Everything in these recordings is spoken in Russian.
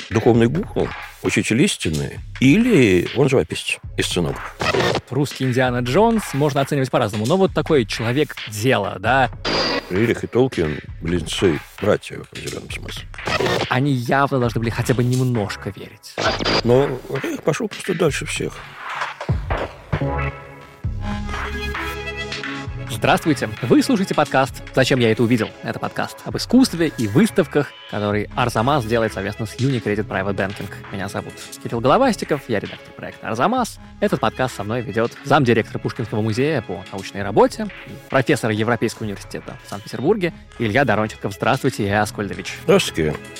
духовный гуру, учитель истины, или он живописец и сценограф. Русский Индиана Джонс можно оценивать по-разному, но вот такой человек дела, да. Рерих и Толкин – близнецы, братья в определенном смысле. Они явно должны были хотя бы немножко верить. Но Рерих пошел просто дальше всех. Здравствуйте! Вы слушаете подкаст «Зачем я это увидел?». Это подкаст об искусстве и выставках, который Арзамас делает совместно с Unicredit Private Banking. Меня зовут Кирилл Головастиков, я редактор проекта «Арзамас». Этот подкаст со мной ведет замдиректора Пушкинского музея по научной работе, профессор Европейского университета в Санкт-Петербурге Илья Доронченков. Здравствуйте, Илья Аскольдович. Здравствуйте, Кирилл.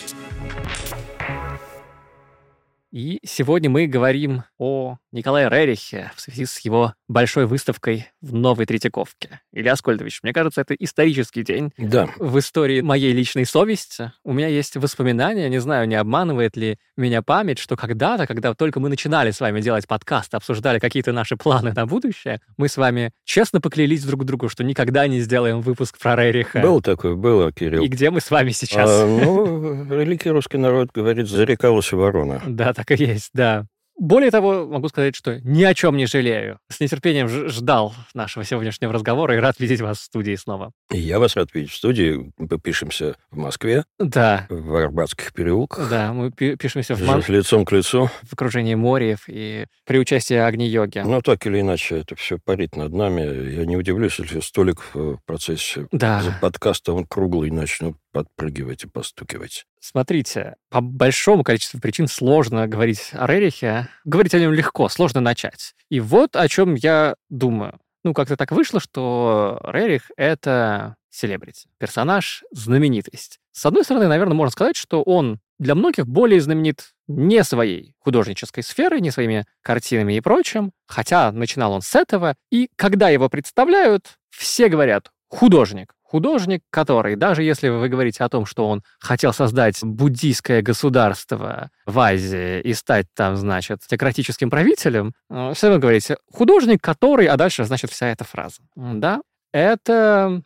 И сегодня мы говорим о Николае Рерихе в связи с его большой выставкой в Новой Третьяковке. Илья Аскольдович, мне кажется, это исторический день в истории моей личной совести. У меня есть воспоминания, не знаю, не обманывает ли меня память, что когда-то, когда только мы начинали с вами делать подкаст, обсуждали какие-то наши планы на будущее, мы с вами честно поклялись друг другу, что никогда не сделаем выпуск про Рериха. Было, Кирилл. И где мы с вами сейчас? Великий русский народ говорит, зарекалась ворона. Да, так и есть, да. Более того, могу сказать, что ни о чем не жалею. С нетерпением ждал нашего сегодняшнего разговора и рад видеть вас в студии снова. Я вас рад видеть в студии. Мы пишемся в Москве, да. В Арбатских переулках. Да, мы пишемся лицом к лицу. В окружении морев и при участии Агни-йоги. Ну, так или иначе, это все парит над нами. Я не удивлюсь, если столик в процессе подкаста, он круглый, начнут подпрыгивать и постукивать. Смотрите, по большому количеству причин сложно говорить о Рерихе. Говорить о нем легко, сложно начать. И вот о чем я думаю. Как-то так вышло, что Рерих — это селебрити, персонаж, знаменитость. С одной стороны, наверное, можно сказать, что он для многих более знаменит не своей художнической сферой, не своими картинами и прочим, хотя начинал он с этого, и когда его представляют, все говорят «художник». Художник, который, даже если вы говорите о том, что он хотел создать буддийское государство в Азии и стать там, теократическим правителем, все равно говорите «художник, который», а дальше, вся эта фраза. Да? Это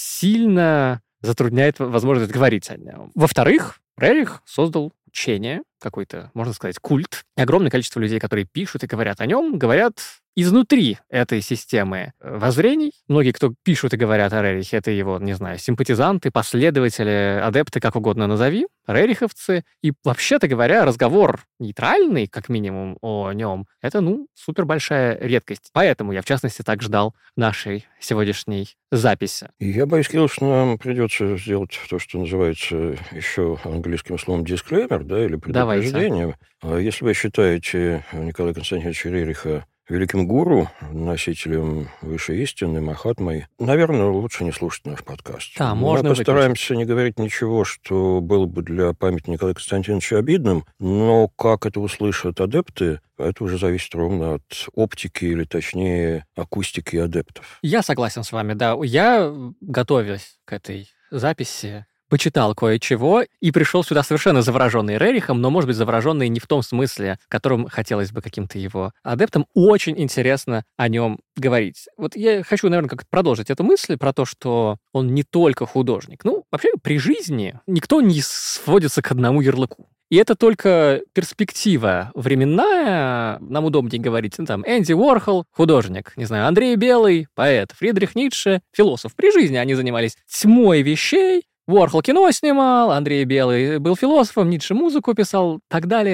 сильно затрудняет возможность говорить о нем. Во-вторых, Рерих создал учение, какой-то, можно сказать, культ. И огромное количество людей, которые пишут и говорят о нем, говорят изнутри этой системы воззрений. Многие, кто пишут и говорят о Рерихе, это его, симпатизанты, последователи, адепты, как угодно назови, рериховцы. И, вообще-то говоря, разговор нейтральный, как минимум, о нем, это, супер большая редкость. Поэтому я, в частности, так ждал нашей сегодняшней записи. Я боюсь, Кирилл, что нам придется сделать то, что называется еще английским словом «дисклеймер», или предупреждение. Давайте. Если вы считаете Николая Константиновича Рериха великим гуру, носителем высшей истины, махатмой, наверное, лучше не слушать наш подкаст. Да, можно Мы постараемся не говорить ничего, что было бы для памяти Николая Константиновича обидным, но как это услышат адепты, это уже зависит ровно от оптики, или точнее акустики адептов. Я согласен с вами, да. Я, готовясь к этой записи, почитал кое-чего и пришел сюда совершенно завороженный Рерихом, но, может быть, завороженный не в том смысле, в котором хотелось бы каким-то его адептам. Очень интересно о нем говорить. Вот я хочу, наверное, как-то продолжить эту мысль про то, что он не только художник. Вообще, при жизни никто не сводится к одному ярлыку. И это только перспектива временная, нам удобнее говорить, Энди Уорхол, художник, Андрей Белый, поэт, Фридрих Ницше, философ. При жизни они занимались тьмой вещей. Уорхол кино снимал, Андрей Белый был философом, Ницше музыку писал, так далее,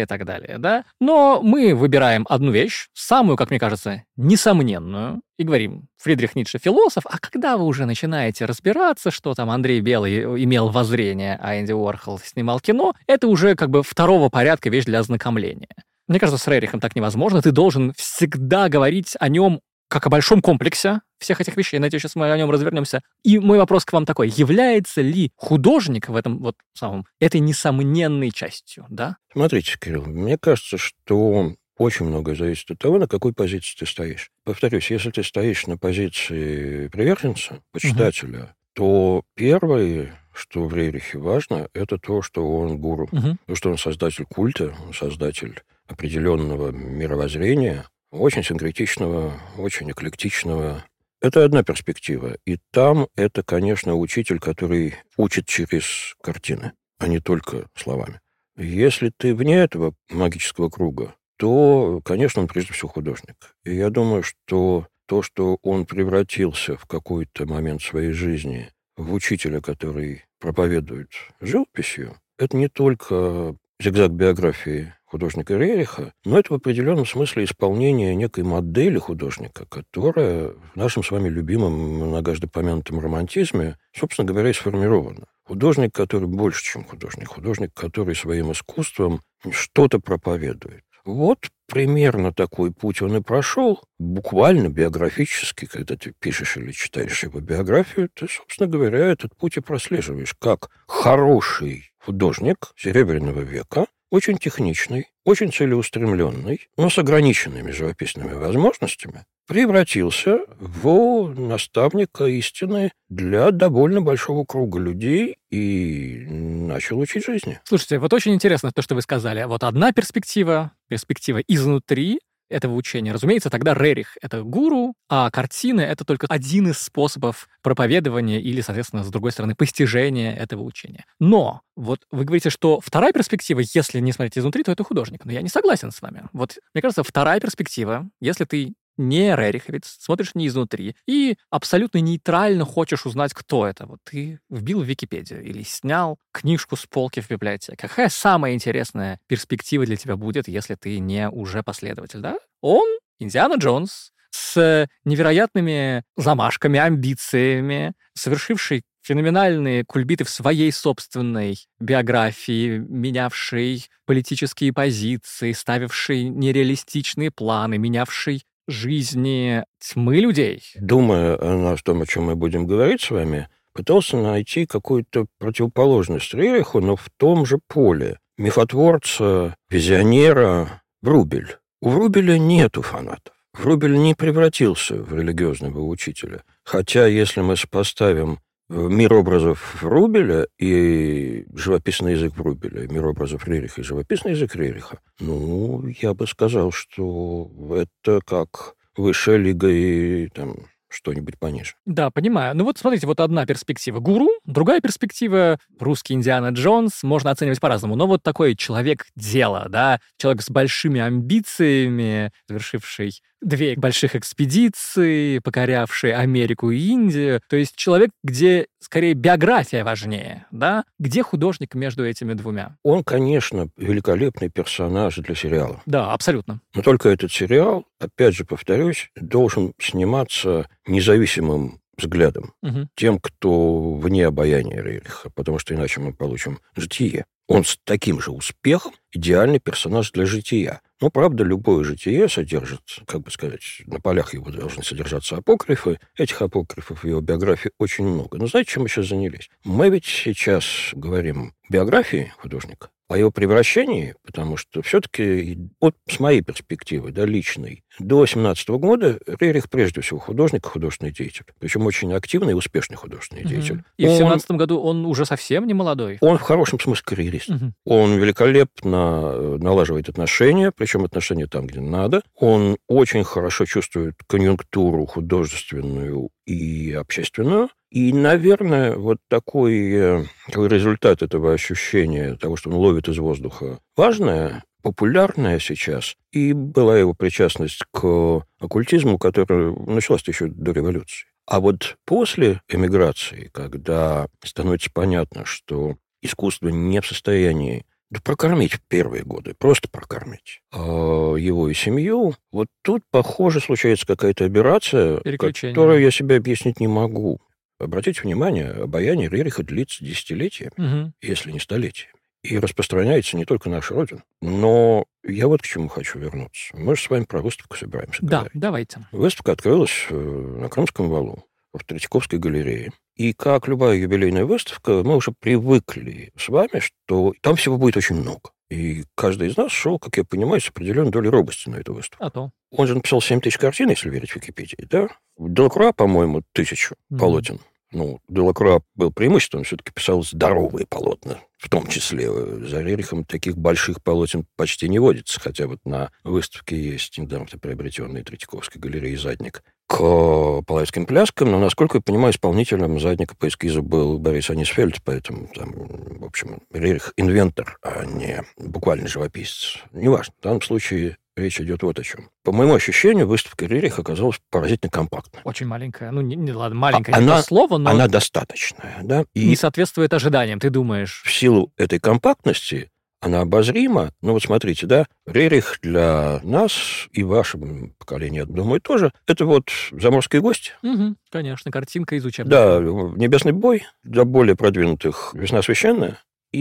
да? Но мы выбираем одну вещь, самую, как мне кажется, несомненную, и говорим, Фридрих Ницше философ, а когда вы уже начинаете разбираться, что там Андрей Белый имел воззрение, а Энди Уорхол снимал кино, это уже второго порядка вещь для ознакомления. Мне кажется, с Рерихом так невозможно, ты должен всегда говорить о нем как о большом комплексе всех этих вещей. Надеюсь, сейчас мы о нем развернемся. И мой вопрос к вам такой. Является ли художник в этом этой несомненной частью, да? Смотрите, Кирилл, мне кажется, что очень многое зависит от того, на какой позиции ты стоишь. Повторюсь, если ты стоишь на позиции приверженца, почитателя, то первое, что в Рерихе важно, это то, что он гуру. То, что он создатель культа, он создатель определенного мировоззрения, очень синкретичного, очень эклектичного. Это одна перспектива. И там это, конечно, учитель, который учит через картины, а не только словами. Если ты вне этого магического круга, то, конечно, он прежде всего художник. И я думаю, что то, что он превратился в какой-то момент своей жизни в учителя, который проповедует живописью, это не только зигзаг биографии художника Рериха, но это в определенном смысле исполнение некой модели художника, которая в нашем с вами любимом, многожды помянутом романтизме, собственно говоря, и сформирована. Художник, который больше, чем художник, который своим искусством что-то проповедует. Вот примерно такой путь он и прошел, буквально биографически, когда ты пишешь или читаешь его биографию, ты, собственно говоря, этот путь и прослеживаешь, как хороший художник Серебряного века, очень техничный, очень целеустремленный, но с ограниченными живописными возможностями, превратился в наставника истины для довольно большого круга людей и начал учить жизни. Слушайте, вот очень интересно то, что вы сказали. Вот одна перспектива изнутри этого учения. Разумеется, тогда Рерих — это гуру, а картины — это только один из способов проповедования или, соответственно, с другой стороны, постижения этого учения. Но вот вы говорите, что вторая перспектива, если не смотреть изнутри, то это художник. Но я не согласен с вами. Вот, мне кажется, вторая перспектива, если ты не рериховец, смотришь не изнутри и абсолютно нейтрально хочешь узнать, кто это. Вот ты вбил в Википедию или снял книжку с полки в библиотеке. Какая самая интересная перспектива для тебя будет, если ты не уже последователь, да? Он, Индиана Джонс, с невероятными замашками, амбициями, совершивший феноменальные кульбиты в своей собственной биографии, менявший политические позиции, ставивший нереалистичные планы, менявший жизни тьмы людей. Думая о том, о чем мы будем говорить с вами, пытался найти какую-то противоположность Рериху, но в том же поле. Мифотворца, визионера Врубель. У Врубеля нету фанатов. Врубель не превратился в религиозного учителя. Хотя, если мы сопоставим мир образов Врубеля и живописный язык Врубеля, мир образов Рериха и живописный язык Рериха, я бы сказал, что это как высшая лига и там что-нибудь пониже. Да, понимаю. Ну вот смотрите, вот одна перспектива гуру, другая перспектива русский Индиана Джонс, можно оценивать по-разному. Но вот такой человек дела, да, человек с большими амбициями, совершивший 2 больших экспедиции, покорявший Америку и Индию. То есть человек, где скорее биография важнее, да? Где художник между этими двумя? Он, конечно, великолепный персонаж для сериала. Да, абсолютно. Но только этот сериал, опять же повторюсь, должен сниматься независимым взглядом. Тем, кто вне обаяния Рериха, потому что иначе мы получим житие. Он с таким же успехом идеальный персонаж для жития. Но, правда, любое житие содержит, как бы сказать, на полях его должны содержаться апокрифы. Этих апокрифов в его биографии очень много. Но знаете, чем мы сейчас занялись? Мы ведь сейчас говорим о биографии художника, о его превращении, потому что все-таки, вот с моей перспективы, да, личной, до 17 года Рерих прежде всего художник и художественный деятель. Причем очень активный и успешный художественный деятель. И в 17 году он уже совсем не молодой. Он в хорошем смысле карьерист. Он великолепно налаживает отношения, причем отношения там, где надо. Он очень хорошо чувствует конъюнктуру художественную и общественную. И, наверное, вот такой результат этого ощущения, того, что он ловит из воздуха, важное, популярная сейчас, и была его причастность к оккультизму, которая началась еще до революции. А вот после эмиграции, когда становится понятно, что искусство не в состоянии прокормить в первые годы, просто прокормить его и семью, вот тут, похоже, случается какая-то аберрация, которую я себе объяснить не могу. Обратите внимание, обаяние Рериха длится десятилетиями, если не столетиями. И распространяется не только наша Родина. Но я вот к чему хочу вернуться. Мы же с вами про выставку собираемся говорить. Да, давайте. Выставка открылась на Крымском валу, в Третьяковской галерее. И как любая юбилейная выставка, мы уже привыкли с вами, что там всего будет очень много. И каждый из нас шел, как я понимаю, с определенной долей робости на эту выставку. А то. Он же написал 7 тысяч картин, если верить Википедии, да? Делакруа, по-моему, 1000 полотен. Делакруа был преимуществом, он все-таки писал здоровые полотна, в том числе. За Рерихом таких больших полотен почти не водится, хотя вот на выставке есть недавно приобретенный Третьяковской галереей задник к половецким пляскам, но, насколько я понимаю, исполнителем задника по эскизу был Борис Анисфельд, поэтому там, в общем, Рерих инвентор, а не буквально живописец. Неважно, в данном случае речь идет вот о чем. По моему ощущению, выставка Рериха оказалась поразительно компактной. Очень маленькая. Ну, ладно, маленькая не то слово, но... Она достаточная, да? И не соответствует ожиданиям, ты думаешь? в силу этой компактности она обозрима. Ну, вот смотрите, да, Рерих для нас и вашего поколения, я думаю, тоже, это вот заморские гости. Угу, конечно, картинка из учебника. Да, «Небесный бой», для более продвинутых «Весна священная»,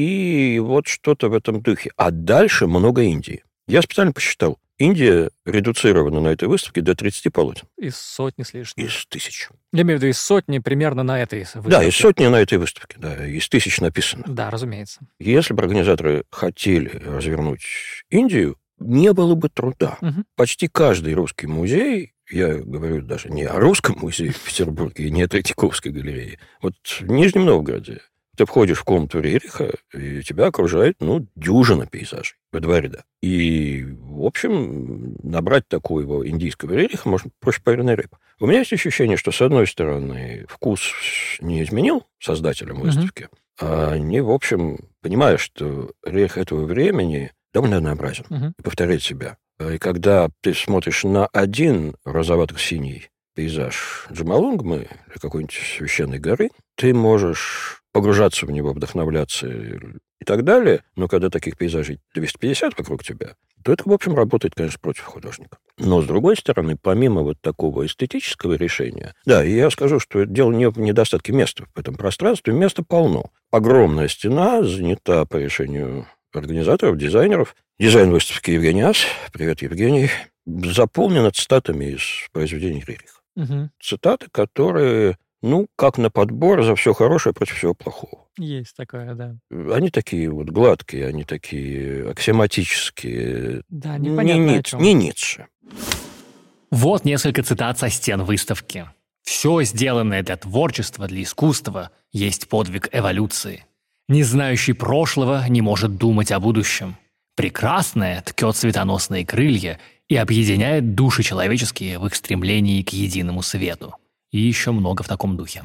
и вот что-то в этом духе. А дальше много Индии. Я специально посчитал. Индия редуцирована на этой выставке до 30 полотен. Из сотни с лишним. Из 1000. Я имею в виду из сотни примерно на этой выставке. Да, из сотни на этой выставке, да, из 1000 написано. Да, разумеется. Если бы организаторы хотели развернуть Индию, не было бы труда. Угу. Почти каждый русский музей, я говорю даже не о русском музее в Петербурге, не о Третьяковской галерее, вот в Нижнем Новгороде ты входишь в комнату Рериха, и тебя окружает, дюжина пейзажей во два ряда. И, в общем, набрать такого индийского Рериха можно проще пареной рыбы. У меня есть ощущение, что, с одной стороны, вкус не изменил создателям выставки, а они, в общем, понимая, что Рерих этого времени довольно однообразен и повторяет себя. И когда ты смотришь на один розовато-синий пейзаж Джомолунгмы или какой-нибудь священной горы, ты можешь погружаться в него, вдохновляться и так далее. Но когда таких пейзажей 250 вокруг тебя, то это, в общем, работает, конечно, против художника. Но, с другой стороны, помимо вот такого эстетического решения, да, и я скажу, что дело не в недостатке места в этом пространстве, места полно. Огромная стена занята по решению организаторов, дизайнеров. Дизайн выставки Евгений Ас, привет, Евгений, заполнена цитатами из произведений Рериха. Цитаты, которые... как на подбор за все хорошее против всего плохого. Есть такое, да. Они такие вот гладкие, они такие аксиоматические. Да, непонятно о чем. Не Ницше. Вот несколько цитат со стен выставки. «Все, сделанное для творчества, для искусства, есть подвиг эволюции. Не знающий прошлого не может думать о будущем. Прекрасное ткет светоносные крылья и объединяет души человеческие в их стремлении к единому свету». И еще много в таком духе.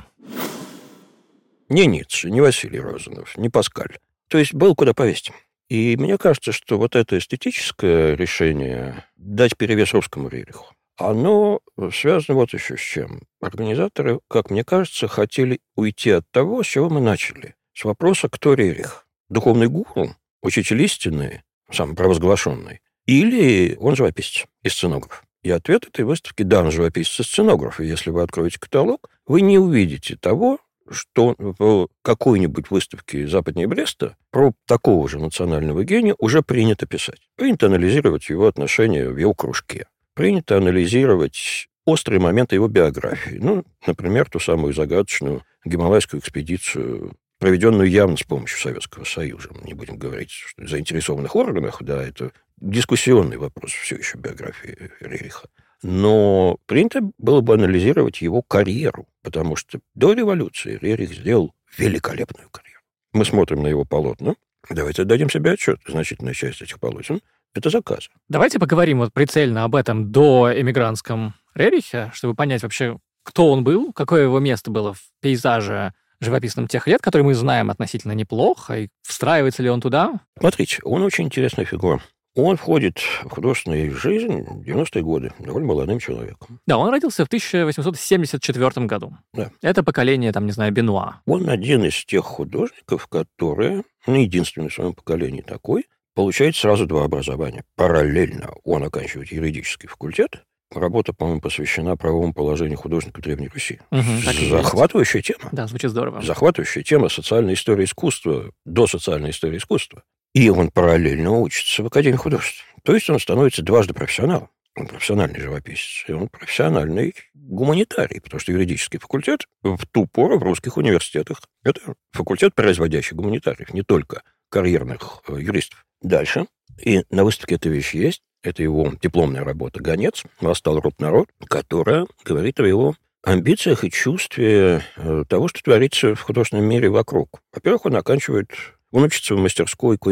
Не Ницше, не Василий Розанов, не Паскаль. То есть было куда повесить. И мне кажется, что вот это эстетическое решение дать перевес русскому Рериху, оно связано вот еще с чем. Организаторы, как мне кажется, хотели уйти от того, с чего мы начали. С вопроса, кто Рерих? Духовный гуру, учитель истины, самопровозглашенный, или он живописец и сценограф? И ответ этой выставки – да, он живописец и сценограф. И если вы откроете каталог, вы не увидите того, что в какой-нибудь выставке западнее Бреста про такого же национального гения уже принято писать. Принято анализировать его отношения в его кружке. Принято анализировать острые моменты его биографии. Например, ту самую загадочную гималайскую экспедицию, проведенную явно с помощью Советского Союза. Мы не будем говорить, что в заинтересованных органах, да, это дискуссионный вопрос все еще биографии Рериха. Но принято было бы анализировать его карьеру, потому что до революции Рерих сделал великолепную карьеру. Мы смотрим на его полотна. Давайте отдадим себе отчет. Значительная часть этих полотен – это заказы. Давайте поговорим вот прицельно об этом доэмигрантском Рерихе, чтобы понять вообще, кто он был, какое его место было в пейзаже живописном тех лет, который мы знаем относительно неплохо, и встраивается ли он туда? Смотрите, он очень интересная фигура. Он входит в художественную жизнь в 90-е годы, довольно молодым человеком. Да, он родился в 1874 году. Да. Это поколение, Бенуа. Он один из тех художников, которые, единственный в своем поколении такой, получает сразу два образования. Параллельно он оканчивает юридический факультет. Работа, по-моему, посвящена правовому положению художника Древней Руси. Захватывающая тема. Да, звучит здорово. Захватывающая тема социальной истории искусства, досоциальной истории искусства. И он параллельно учится в Академии художеств. То есть он становится дважды профессионалом. Он профессиональный живописец, и он профессиональный гуманитарий, потому что юридический факультет в ту пору в русских университетах – это факультет производящих гуманитариев, не только карьерных юристов. Дальше. И на выставке эта вещь есть. Это его дипломная работа «Гонец. Восстал род-народ», которая говорит о его амбициях и чувстве того, что творится в художественном мире вокруг. Во-первых, он учится в мастерской Куинджи.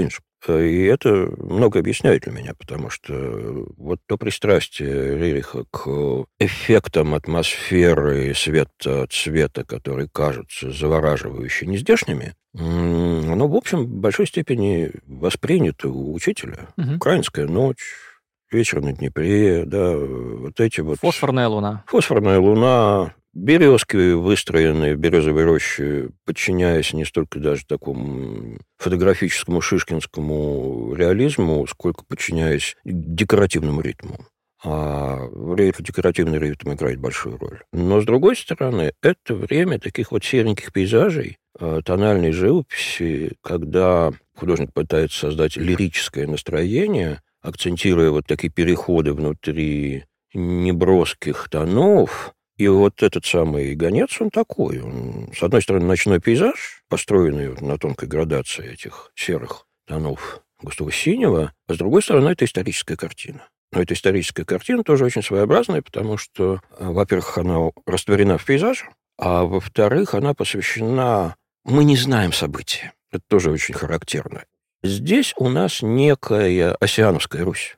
И это много объясняет для меня, потому что вот то пристрастие Рериха к эффектам атмосферы, света, цвета, которые кажутся завораживающе нездешними, оно, в общем, в большой степени воспринято у учителя. «Украинская ночь», «Вечер на Днепре», да, вот эти вот... «Фосфорная луна». «Фосфорная луна», березки, выстроенные в березовой роще, подчиняясь не столько даже такому фотографическому шишкинскому реализму, сколько подчиняясь декоративному ритму. А в Рерихе декоративный ритм играет большую роль. Но, с другой стороны, это время таких вот сереньких пейзажей, тональной живописи, когда художник пытается создать лирическое настроение, акцентируя вот такие переходы внутри неброских тонов. И вот этот самый «Гонец», он такой. Он, с одной стороны, ночной пейзаж, построенный на тонкой градации этих серых тонов густого синего, а с другой стороны, это историческая картина. Но эта историческая картина тоже очень своеобразная, потому что, во-первых, она растворена в пейзаже, а во-вторых, она посвящена... Мы не знаем события. Это тоже очень характерно. Здесь у нас некая Оссиановская Русь.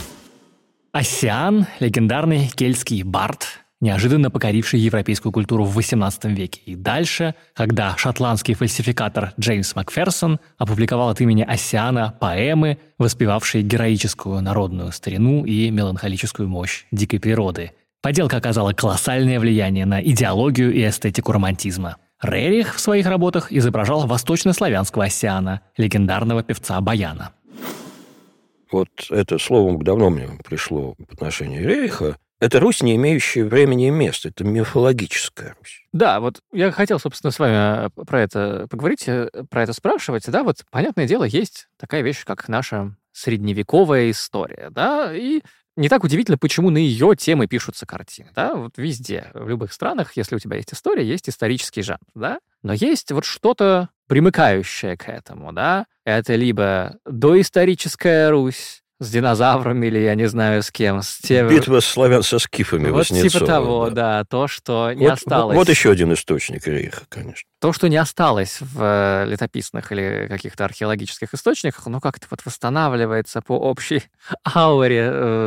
Оссиан – легендарный кельтский бард, неожиданно покоривший европейскую культуру в XVIII веке. И дальше, когда шотландский фальсификатор Джеймс Макферсон опубликовал от имени Оссиана поэмы, воспевавшие героическую народную старину и меланхолическую мощь дикой природы. Поделка оказала колоссальное влияние на идеологию и эстетику романтизма. Рерих в своих работах изображал восточнославянского Оссиана, легендарного певца Баяна. Вот это слово давно мне пришло в отношении Рериха. Это Русь, не имеющая времени и места. Это мифологическая Русь. Да, вот я хотел, собственно, с вами про это поговорить, про это спрашивать. Да, вот, понятное дело, есть такая вещь, как наша средневековая история, да, и не так удивительно, почему на ее темы пишутся картины, да, вот везде, в любых странах, если у тебя есть история, есть исторический жанр, да, но есть вот что-то примыкающее к этому, да, это либо доисторическая Русь, с динозаврами или, я не знаю, с кем. Битва славян со скифами вот Васнецова. Типа того, да. То, что не осталось. Вот еще один источник Рейха, конечно. То, что не осталось в летописных или каких-то археологических источниках, оно как-то вот восстанавливается по общей ауре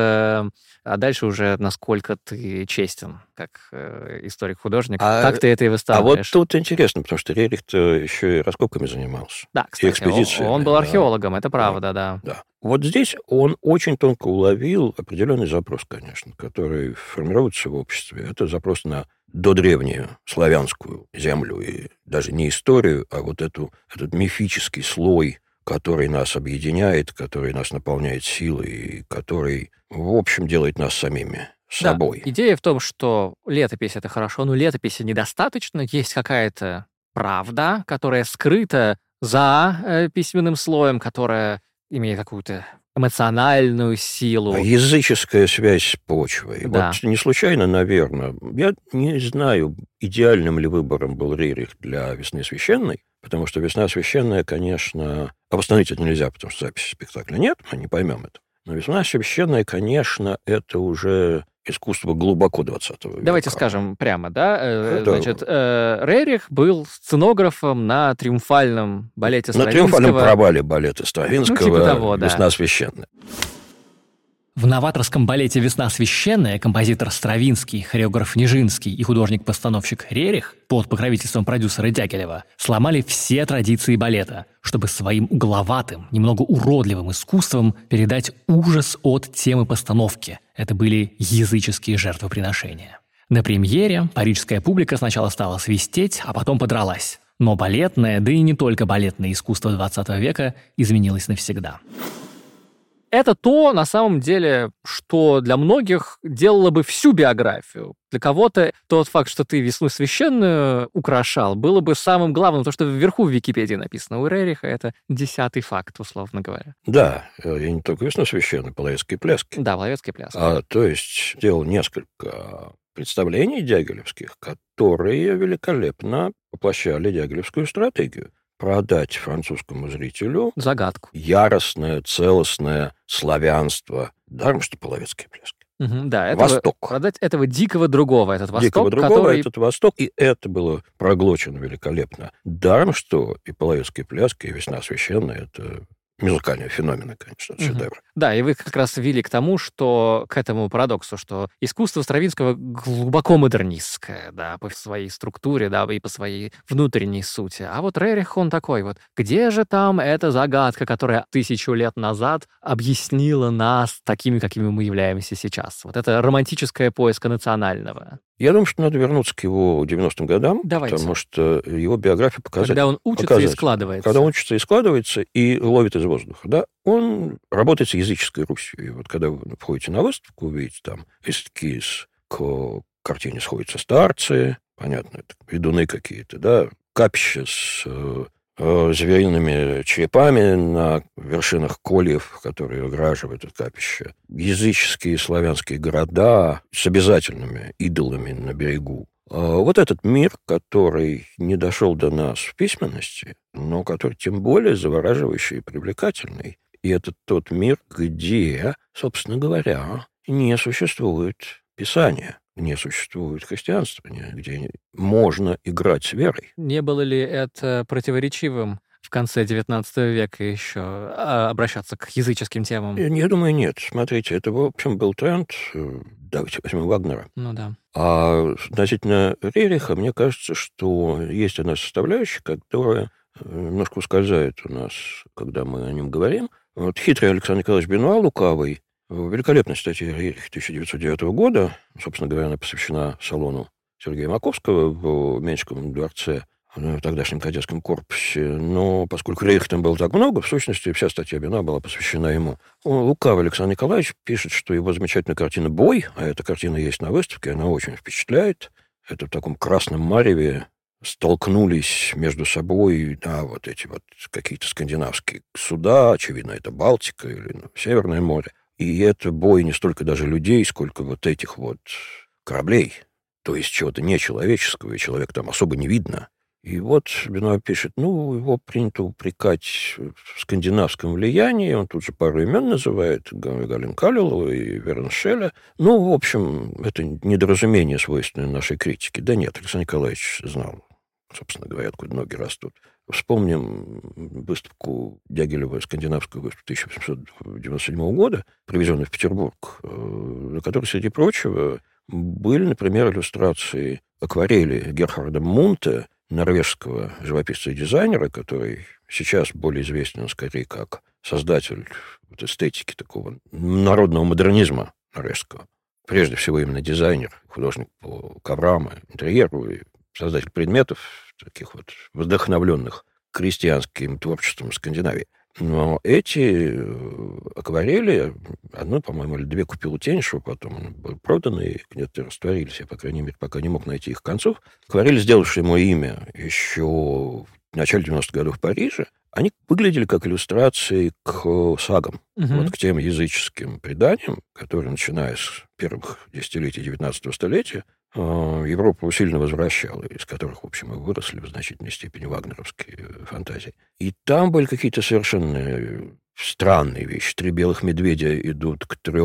а дальше уже насколько ты честен, как историк-художник, как ты это и выставляешь. А вот тут интересно, потому что Рерих-то еще и раскопками занимался. Да, кстати, он был археологом, это правда, да. Вот здесь он очень тонко уловил определенный запрос, конечно, который формируется в обществе. Это запрос на додревнюю славянскую землю, и даже не историю, а вот этот мифический слой, который нас объединяет, который нас наполняет силой, и который, в общем, делает нас самими собой. Да. Идея в том, что летопись — это хорошо, но летописи недостаточно, есть какая-то правда, которая скрыта за письменным слоем, которая имеет какую-то эмоциональную силу. Языческая связь с почвой. Да. Вот не случайно, наверное, я не знаю, идеальным ли выбором был Рерих для «Весны священной», потому что «Весна священная», конечно, обоснованить это нельзя, потому что записи спектакля нет, мы не поймем это. Но «Весна священная», конечно, это уже искусство глубоко 20 века. Давайте скажем прямо, да? Значит, Рерих был сценографом на триумфальном балете Стравинского. На триумфальном провале балета Стравинского типа того, да. «Весна священная». В новаторском балете «Весна священная» композитор Стравинский, хореограф Нижинский и художник-постановщик Рерих под покровительством продюсера Дягилева сломали все традиции балета, чтобы своим угловатым, немного уродливым искусством передать ужас от темы постановки. Это были языческие жертвоприношения. На премьере парижская публика сначала стала свистеть, а потом подралась. Но балетное, да и не только балетное искусство 20 века изменилось навсегда. Это то, на самом деле, что для многих делало бы всю биографию. Для кого-то тот факт, что ты «Весну священную» украшал, было бы самым главным, то, что вверху в Википедии написано. У Рериха это 10-й факт, условно говоря. Да, и не только «Весна священная», половецкие пляски. Да, половецкие пляски. То есть делал несколько представлений дягилевских, которые великолепно воплощали дягилевскую стратегию. Продать французскому зрителю загадку. Яростное, целостное славянство. Даром, что половецкие пляски. Да, Восток. Продать этого дикого другого, этот Восток, дикого другого, этот Восток, и это было проглочено великолепно. Даром, что и половецкие пляски, и «Весна священная» — это музыкальные феномены, конечно, шедевры. Да, и вы как раз вели к тому, что к этому парадоксу, что искусство Стравинского глубоко модернистское, да, по своей структуре, да, и по своей внутренней сути. А вот Рерих, он такой вот, где же там эта загадка, которая 1000 лет назад объяснила нас такими, какими мы являемся сейчас? Вот это романтическое поиска национального. Я думаю, что надо вернуться к его 90-м годам, Давайте. потому что его биография показательна. Когда он учится и складывается. Когда он учится и складывается, и ловит из воздуха, да, он работает с языческой Русью. И вот когда вы входите на выставку, вы видите там эскиз к картине «Сходятся старцы», понятно, это ведуны какие-то, да, капища с звериными черепами на вершинах кольев, которые ограживают это капище, языческие славянские города с обязательными идолами на берегу. Вот этот мир, который не дошел до нас в письменности, но который тем более завораживающий и привлекательный. И это тот мир, где, собственно говоря, не существует Писания, не существует христианства, где можно играть с верой. Не было ли это противоречивым в конце XIX века еще обращаться к языческим темам? Я думаю, нет. Смотрите, это, в общем, был тренд, давайте возьмем Вагнера. Ну да. А относительно Рериха, мне кажется, что есть одна составляющая, которая немножко ускользает у нас, когда мы о нем говорим. Вот хитрый Александр Николаевич Бенуа, лукавый, в великолепной статье «Рерих» 1909 года, собственно говоря, она посвящена салону Сергея Маковского в Менском дворце, в тогдашнем кадетском корпусе. Но поскольку Рерих там было так много, в сущности, вся статья Бенуа была посвящена ему. Лукавый Александр Николаевич пишет, что его замечательная картина «Бой», а эта картина есть на выставке, она очень впечатляет. Это в таком красном мареве столкнулись между собой, да, вот эти вот какие-то скандинавские суда, очевидно, это Балтика или Северное море. И это бой не столько даже людей, сколько вот этих вот кораблей, то есть чего-то нечеловеческого, и человека там особо не видно. И вот Бенуа пишет, его принято упрекать в скандинавском влиянии, он тут же пару имен называет, Галин Калилова и Верн Шеля. В общем, это недоразумение, свойственное нашей критике. Да нет, Александр Николаевич знал, собственно говоря, откуда ноги растут. Вспомним выставку Дягилева, скандинавскую выставку 1897 года, привезенную в Петербург, на которой, среди прочего, были, например, иллюстрации акварели Герхарда Мунте, норвежского живописца и дизайнера, который сейчас более известен, скорее, как создатель вот эстетики такого народного модернизма норвежского. Прежде всего, именно дизайнер, художник по коврам, интерьеру и создатель предметов, таких вот вдохновленных крестьянским творчеством Скандинавии. Но эти акварели, одну, по-моему, или две купил у Тенишева, потом были проданы и где-то растворились. Я, по крайней мере, пока не мог найти их концов. Акварели, сделавшие ему имя еще в начале 90-х годов в Париже, они выглядели как иллюстрации к сагам, вот к тем языческим преданиям, которые, начиная с первых десятилетий 19 столетия, Европа усиленно возвращала, из которых, в общем, и выросли в значительной степени вагнеровские фантазии. И там были какие-то совершенно странные вещи. 3 белых медведя идут к 3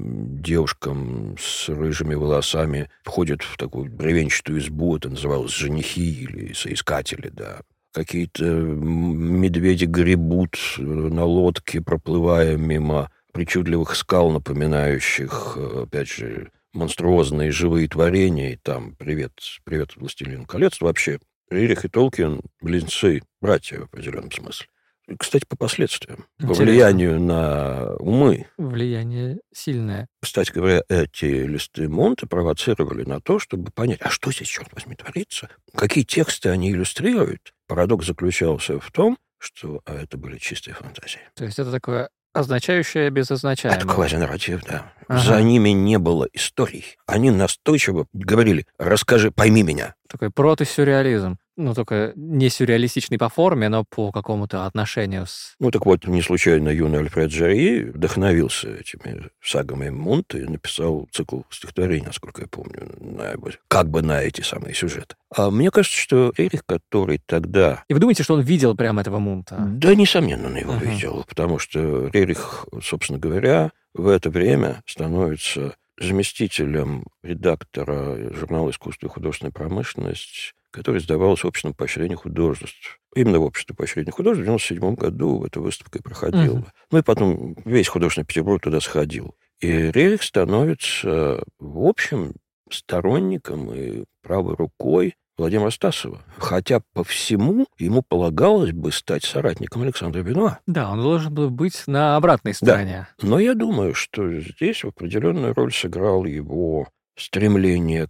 девушкам с рыжими волосами, входят в такую бревенчатую избу, это называлось женихи или соискатели, да. Какие-то медведи гребут на лодке, проплывая мимо причудливых скал, напоминающих, опять же, монструозные живые творения, и там привет «Властелину колец». Вообще, Рерих и Толкин – близнецы, братья в определенном смысле. И, кстати, по последствиям, по влиянию на умы. Влияние сильное. Кстати говоря, эти листы Монте провоцировали на то, чтобы понять, а что здесь, черт возьми, творится? Какие тексты они иллюстрируют? Парадокс заключался в том, что это были чистые фантазии. То есть это такое означающее без означаемого. Это квазинарратив, да. За ними не было историй. Они настойчиво говорили, расскажи, пойми меня. Такой протосюрреализм. Только не сюрреалистичный по форме, но по какому-то отношению с... Так вот, не случайно юный Альфред Жарье вдохновился этими сагами Монте и написал цикл стихотворений, насколько я помню, как бы на эти самые сюжеты. А мне кажется, что Рерих, который тогда... И вы думаете, что он видел прямо этого Мунта? Да, несомненно, он его видел, потому что Рерих, собственно говоря, в это время становится заместителем редактора журнала «Искусство и художественная промышленность» которая издавалась в Общественном поощрении художеств. Именно в Обществе поощрения художеств в 1997 году эта выставка и проходила. Ну и потом весь художественный Петербург туда сходил. И Рерих становится, в общем, сторонником и правой рукой Владимира Стасова. Хотя по всему ему полагалось бы стать соратником Александра Бенуа. Да, он должен был быть на обратной стороне. Да. Но я думаю, что здесь определенную роль сыграл его стремление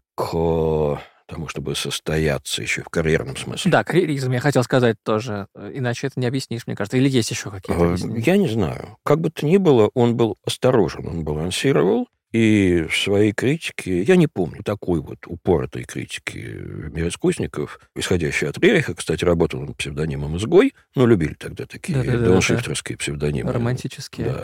к тому, чтобы состояться еще в карьерном смысле. Да, карьеризм, я хотел сказать тоже. Иначе это не объяснишь, мне кажется. Или есть еще какие-то объяснения? Я не знаю. Как бы то ни было, он был осторожен, он балансировал. И в своей критике, я не помню такой вот упоротой критики «Мир искусников», исходящей от Рериха. Кстати, работал он псевдонимом «Изгой». Ну, любили тогда такие дауншифтерские псевдонимы. Романтические. Да.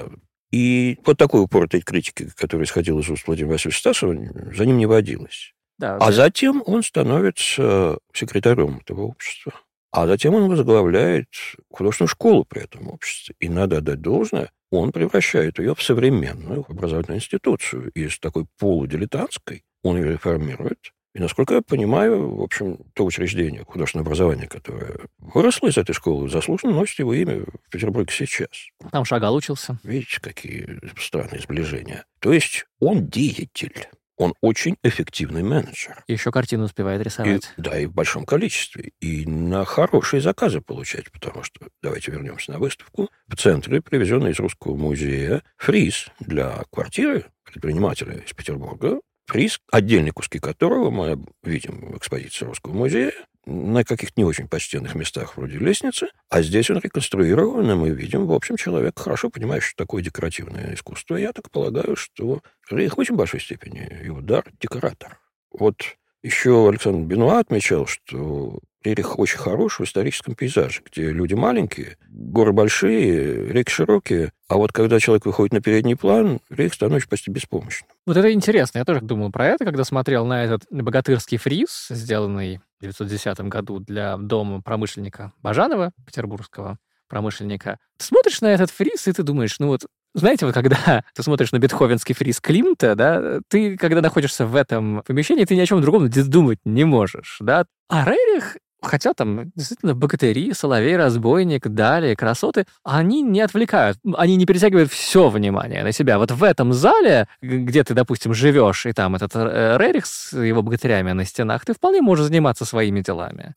И вот такой упоротой критики, которая исходила из уст Владимира Васильевича Стасова, за ним не водилось. Да, а затем он становится секретарем этого общества. А затем он возглавляет художественную школу при этом обществе. И надо отдать должное, он превращает ее в современную образовательную институцию. Из такой полудилетантской он ее реформирует. И, насколько я понимаю, в общем, то учреждение художественного образования, которое выросло из этой школы, заслуженно носит его имя в Петербурге сейчас. Там Шагал учился. Видите, какие странные сближения. То есть он деятель. Он очень эффективный менеджер. Еще картину успевает рисовать. И в большом количестве. И на хорошие заказы получать, потому что, давайте вернемся на выставку, в центре, привезенный из Русского музея, фриз для квартиры предпринимателя из Петербурга, фриз, отдельные куски которого мы видим в экспозиции Русского музея, на каких-то не очень почтенных местах вроде лестницы, а здесь он реконструирован, и мы видим, в общем, человек, хорошо понимающий, что такое декоративное искусство. Я так полагаю, что Рерих в очень большой степени его дар – декоратор. Вот еще Александр Бенуа отмечал, что Рерих очень хорош в историческом пейзаже, где люди маленькие, горы большие, реки широкие, а вот когда человек выходит на передний план, Рерих становится почти беспомощным. Вот это интересно. Я тоже думал про это, когда смотрел на этот богатырский фриз, сделанный в 1910 году для дома промышленника Бажанова, петербургского промышленника. Ты смотришь на этот фриз, и ты думаешь, ну вот, знаете, вот когда ты смотришь на бетховенский фриз Климта, да, ты, когда находишься в этом помещении, ты ни о чем другом думать не можешь, да. А Рерих, хотя там действительно богатыри, соловей, разбойник, далее, красоты, они не отвлекают, они не перетягивают все внимание на себя. Вот в этом зале, где ты, допустим, живешь, и там этот Рерих с его богатырями на стенах, ты вполне можешь заниматься своими делами.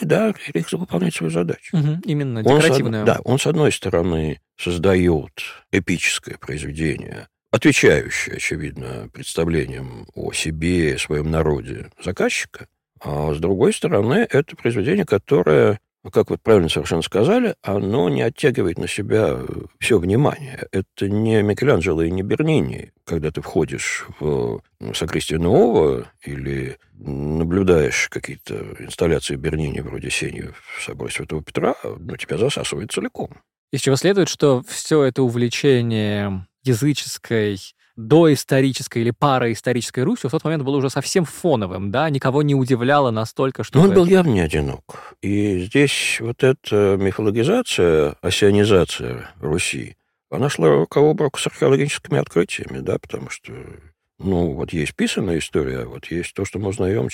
Рерих выполняет свою задачу. Именно, декоративную. Он, с одной стороны, создает эпическое произведение, отвечающее, очевидно, представлениям о себе, о своем народе заказчика, а с другой стороны, это произведение, которое, как вы правильно совершенно сказали, оно не оттягивает на себя все внимание. Это не Микеланджело и не Бернини, когда ты входишь в сакристию Нового или наблюдаешь какие-то инсталляции Бернини вроде «Сени» в соборе Святого Петра, но тебя засасывает целиком. Из чего следует, что все это увлечение языческой, доисторической или параисторической Русью в тот момент было уже совсем фоновым, да, никого не удивляло настолько, что... Но он был явно не одинок. И здесь вот эта мифологизация, осионизация Руси, она шла рука об руку с археологическими открытиями, да, потому что, ну, вот есть писанная история, а вот есть то, что мы узнаем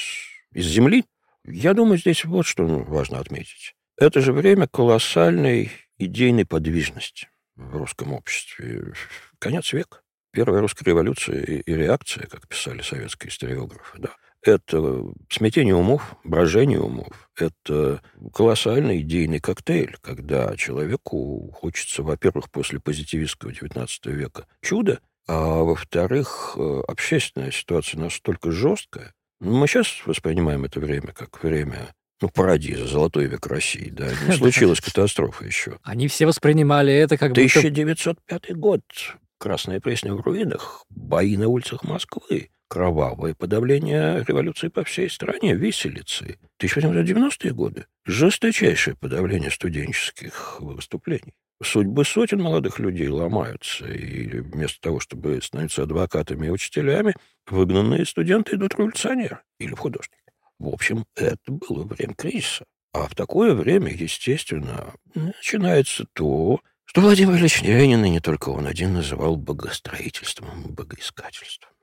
из земли. Я думаю, здесь вот что важно отметить. Это же время колоссальной идейной подвижности в русском обществе. Конец века. Первая русская революция и реакция, как писали советские историографы, да, это смятение умов, брожение умов. Это колоссальный идейный коктейль, когда человеку хочется, во-первых, после позитивистского XIX века чуда, а во-вторых, общественная ситуация настолько жесткая. Мы сейчас воспринимаем это время как время, парадиза, золотой век России, да, не случилась катастрофа еще. Они все воспринимали это как 1905 год. Красная Пресня в руинах, бои на улицах Москвы, кровавое подавление революции по всей стране, виселицы. 1890-е годы. Жесточайшее подавление студенческих выступлений. Судьбы сотен молодых людей ломаются, и вместо того, чтобы становиться адвокатами и учителями, выгнанные студенты идут в революционеры или в художники. В общем, это было время кризиса. А в такое время, естественно, начинается то, что Владимир Ильич Ленин, и не только он один, называл богостроительством и богоискательством.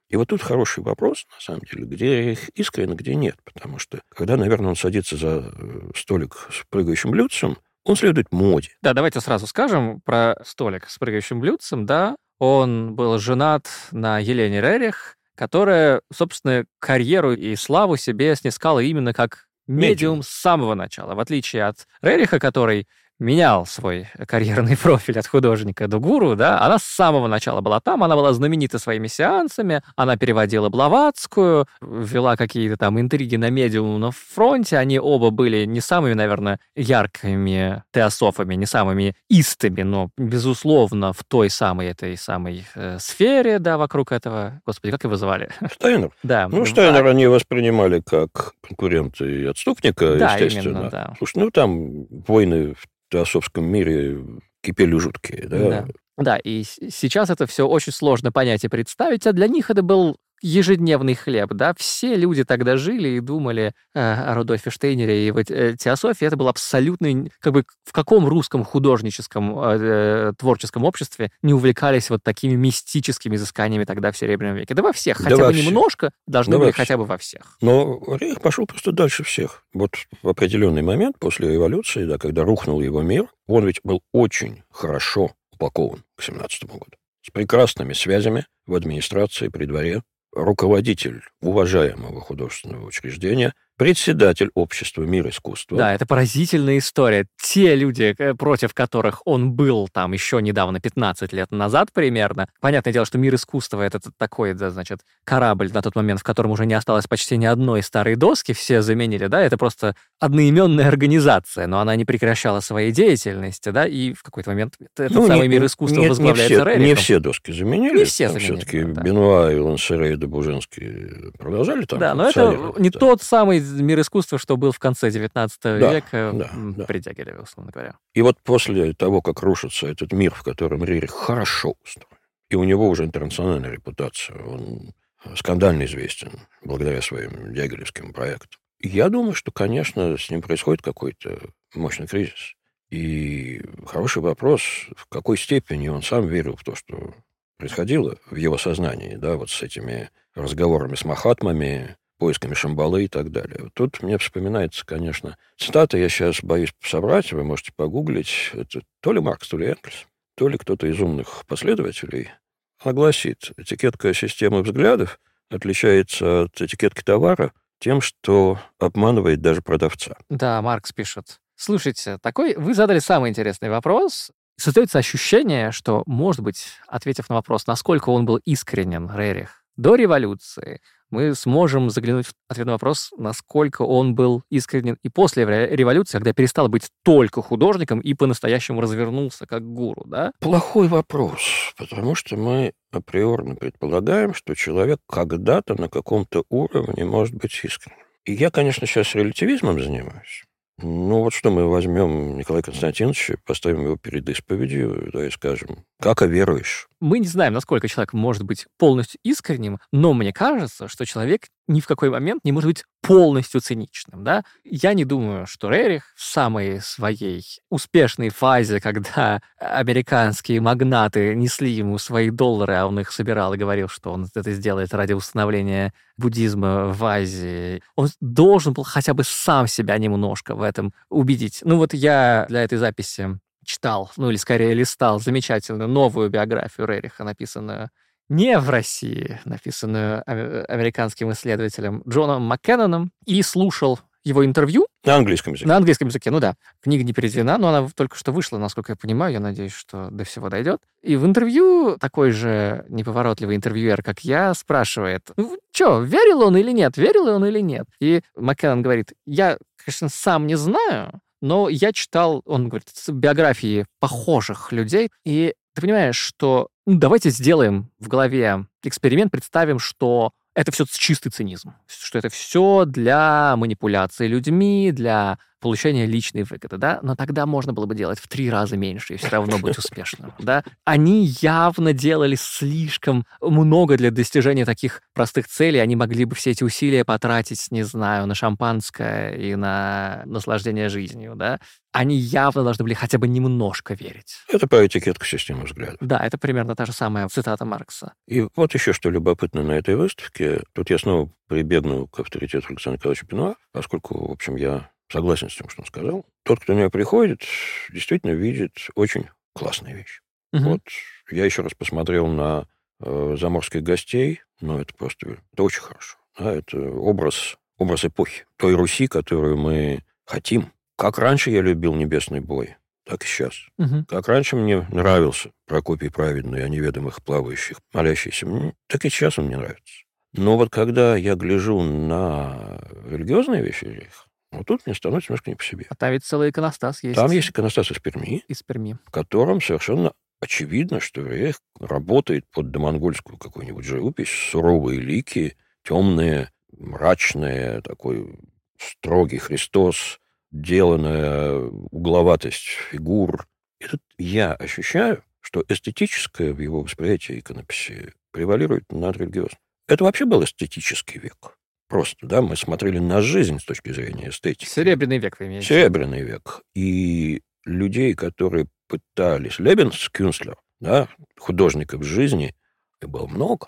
И вот тут хороший вопрос, на самом деле, где их искренне, где нет. Потому что, когда, наверное, он садится за столик с прыгающим блюдцем, он следует моде. Да, давайте сразу скажем про столик с прыгающим блюдцем, да. Он был женат на Елене Рерих, которая, собственно, карьеру и славу себе снискала именно как медиум с самого начала. В отличие от Рериха, который менял свой карьерный профиль от художника до гуру, да, она с самого начала была там, она была знаменита своими сеансами, она переводила Блаватскую, вела какие-то там интриги на медиумном фронте, они оба были не самыми, наверное, яркими теософами, не самыми истыми, но, безусловно, в той самой этой самой сфере, да, вокруг этого, господи, как его звали? Штайнер. Да. Ну, Штайнера они воспринимали как конкурента и отступника, да, естественно. Именно, да. Слушай, ну, там войны в теософском мире кипели жуткие, да? Да, и сейчас это все очень сложно понять и представить, а для них это был ежедневный хлеб, да, все люди тогда жили и думали о Рудольфе Штейнере, и вот теософия это был абсолютно, как бы в каком русском художническом творческом обществе не увлекались вот такими мистическими изысканиями тогда в Серебряном веке? Да во всех, хотя бы немножко, должны были хотя бы во всех. Но Рерих пошел просто дальше всех. Вот в определенный момент после революции, да, когда рухнул его мир, он ведь был очень хорошо упакован к 17 году, с прекрасными связями в администрации, при дворе, руководитель уважаемого художественного учреждения, председатель общества «Мир искусства». Да, это поразительная история. Те люди, против которых он был там еще недавно, 15 лет назад примерно, понятное дело, что «Мир искусства» — это такой, да, значит, корабль на тот момент, в котором уже не осталось почти ни одной старой доски, все заменили, да, это просто одноименная организация, но она не прекращала своей деятельности, да, и в какой-то момент этот самый «Мир искусства» возглавляется Рерихом. Не все доски заменили. Не все заменили. Все-таки Бенуа и Лансере и Добужинский продолжали там. Да, но это не тот самый «Мир искусства», что был в конце 19 века при Дягилеве, условно говоря. И вот после того, как рушится этот мир, в котором Рерих хорошо устроен, и у него уже интернациональная репутация, он скандально известен благодаря своим дягилевским проектам, я думаю, что, конечно, с ним происходит какой-то мощный кризис. И хороший вопрос, в какой степени он сам верил в то, что происходило в его сознании, да, вот с этими разговорами с махатмами, поисками Шамбалы и так далее. Вот тут мне вспоминается, конечно, цитата, я сейчас боюсь соврать, вы можете погуглить, это то ли Маркс, то ли Энгельс, то ли кто-то из умных последователей. Она гласит, этикетка системы взглядов отличается от этикетки товара тем, что обманывает даже продавца. Да, Маркс пишет. Слушайте, вы задали самый интересный вопрос. Создается ощущение, что, может быть, ответив на вопрос, насколько он был искренен, Рерих, до революции, мы сможем заглянуть в ответ на вопрос, насколько он был искренен и после революции, когда перестал быть только художником и по-настоящему развернулся как гуру, да? Плохой вопрос, потому что мы априорно предполагаем, что человек когда-то на каком-то уровне может быть искренним. И я, конечно, сейчас релятивизмом занимаюсь. Ну вот что мы возьмем Николая Константиновича, поставим его перед исповедью, да, и скажем, как веруешь? Мы не знаем, насколько человек может быть полностью искренним, но мне кажется, что человек ни в какой момент не может быть полностью циничным, да? Я не думаю, что Рерих в самой своей успешной фазе, когда американские магнаты несли ему свои доллары, а он их собирал и говорил, что он это сделает ради установления буддизма в Азии, он должен был хотя бы сам себя немножко в этом убедить. Ну вот я для этой записи читал, ну или скорее листал замечательную новую биографию Рериха, написанную не в России, написанную американским исследователем Джоном Маккеноном, и слушал его интервью. На английском языке. На английском языке, ну да. Книга не переведена, но она только что вышла, насколько я понимаю. Я надеюсь, что до всего дойдет. И в интервью такой же неповоротливый интервьюер, как я, спрашивает, ну что, верил он или нет? Верил он или нет? И Маккенон говорит, я, конечно, сам не знаю, но я читал, он говорит, биографии похожих людей, и ты понимаешь, что давайте сделаем в голове эксперимент, представим, что это все чистый цинизм, что это все для манипуляции людьми, для получения личной выгоды, да, но тогда можно было бы делать в 3 раза меньше и все равно быть успешным, да. Они явно делали слишком много для достижения таких простых целей, они могли бы все эти усилия потратить, не знаю, на шампанское и на наслаждение жизнью, да. Они явно должны были хотя бы немножко верить. Это про этикетку системы взглядов. Да, это примерно та же самая цитата Маркса. И вот еще что любопытно на этой выставке. Тут я снова прибегну к авторитету Александра Николаевича Бенуа, поскольку, в общем, я согласен с тем, что он сказал. Тот, кто на меня приходит, действительно видит очень классные вещи. Вот я еще раз посмотрел на заморских гостей, но это просто это очень хорошо. Да, это образ эпохи, той Руси, которую мы хотим. Как раньше я любил небесный бой, так и сейчас. Как раньше мне нравился Прокопий Праведный о неведомых плавающих, молящихся, так и сейчас он мне нравится. Но вот когда я гляжу на религиозные вещи, вот тут мне становится немножко не по себе. А там ведь целый иконостас есть. Там есть иконостас из Перми. В котором совершенно очевидно, что Рерих работает под домонгольскую какую-нибудь живопись, суровые лики, темные, мрачные, такой строгий Христос, деланная угловатость фигур. И тут я ощущаю, что эстетическое в его восприятии иконописи превалирует над религиозным. Это вообще был эстетический век. Просто, да, мы смотрели на жизнь с точки зрения эстетики. Серебряный век, вы имеете? Серебряный век. И людей, которые пытались... Лебенс-Кюнстлер, да, художников жизни, было много.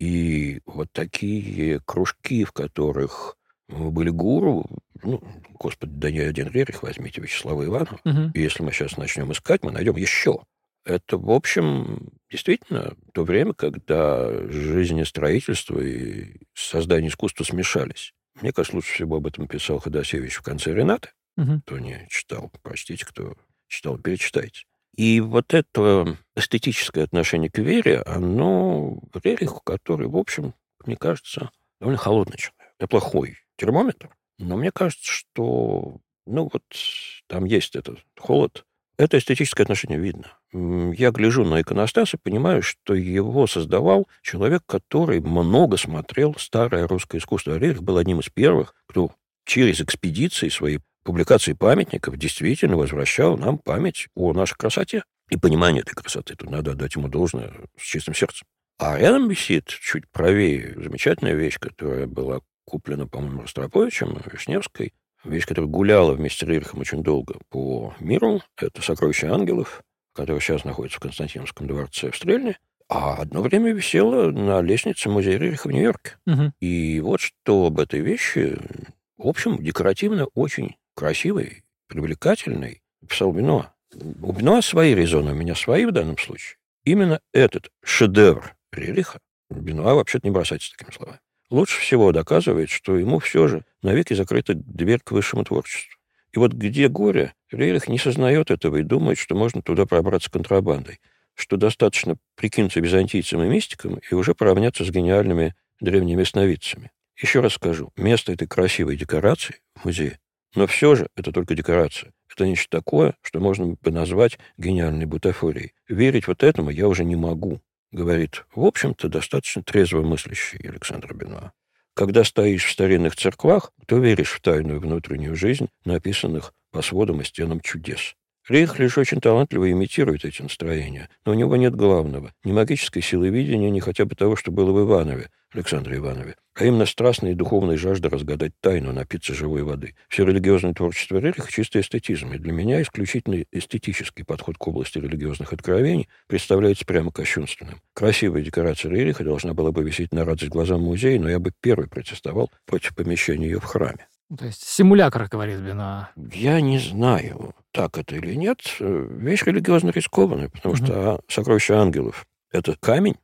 И вот такие кружки, в которых были гуру, господи, да не один Рерих, возьмите Вячеслава Иванова. И если мы сейчас начнем искать, мы найдем еще. Это, в общем, действительно то время, когда жизнестроительство и создание искусства смешались. Мне кажется, лучше всего об этом писал Ходосевич в конце «Ренаты». Кто не читал, простите, кто читал, перечитайте. И вот это эстетическое отношение к вере, оно Рериху, который, в общем, мне кажется, довольно холодный человек. Неплохой термометр, но мне кажется, что, вот там есть этот холод. Это эстетическое отношение видно. Я гляжу на иконостас и понимаю, что его создавал человек, который много смотрел старое русское искусство. Рерих был одним из первых, кто через экспедиции свои публикации памятников действительно возвращал нам память о нашей красоте и понимание этой красоты. Тут надо отдать ему должное с чистым сердцем. А рядом висит, чуть правее, замечательная вещь, которая была куплена, по-моему, Ростроповичем, Вишневской. Вещь, которая гуляла вместе с Рерихом очень долго по миру. Это «Сокровище ангелов», которое сейчас находится в Константиновском дворце в Стрельне. А одно время висела на лестнице музея Рериха в Нью-Йорке. И вот что об этой вещи, в общем, декоративно очень красивый, привлекательный, писал Бенуа. У Бенуа свои резоны, у меня свои в данном случае. Именно этот шедевр Рериха, Бенуа вообще-то не бросается такими словами, лучше всего доказывает, что ему все же навеки закрыта дверь к высшему творчеству. И вот где горе, Рерих не сознает этого и думает, что можно туда пробраться контрабандой, что достаточно прикинуться византийцем и мистиком и уже поравняться с гениальными древними ясновидцами. Еще раз скажу, место этой красивой декорации в музее, но все же это только декорация. Это нечто такое, что можно бы назвать гениальной бутафорией. Верить вот этому я уже не могу, говорит, в общем-то, достаточно трезво мыслящий Александр Бенуа. Когда стоишь в старинных церквах, то веришь в тайную внутреннюю жизнь, написанных по сводам и стенам чудес. Рерих лишь очень талантливо имитирует эти настроения, но у него нет главного, ни магической силы видения, ни хотя бы того, что было в Иванове, Александре Иванове, а именно страстной и духовной жажды разгадать тайну, напиться живой воды. Все религиозное творчество Рериха – чистый эстетизм, и для меня исключительно эстетический подход к области религиозных откровений представляется прямо кощунственным. Красивая декорация Рериха должна была бы висеть на радость глазам музея, но я бы первый протестовал против помещения ее в храме. То есть симулятор, говорит Бенуа. Я не знаю, так это или нет. Вещь религиозно рискованная, потому что «Сокровище ангелов» — это камень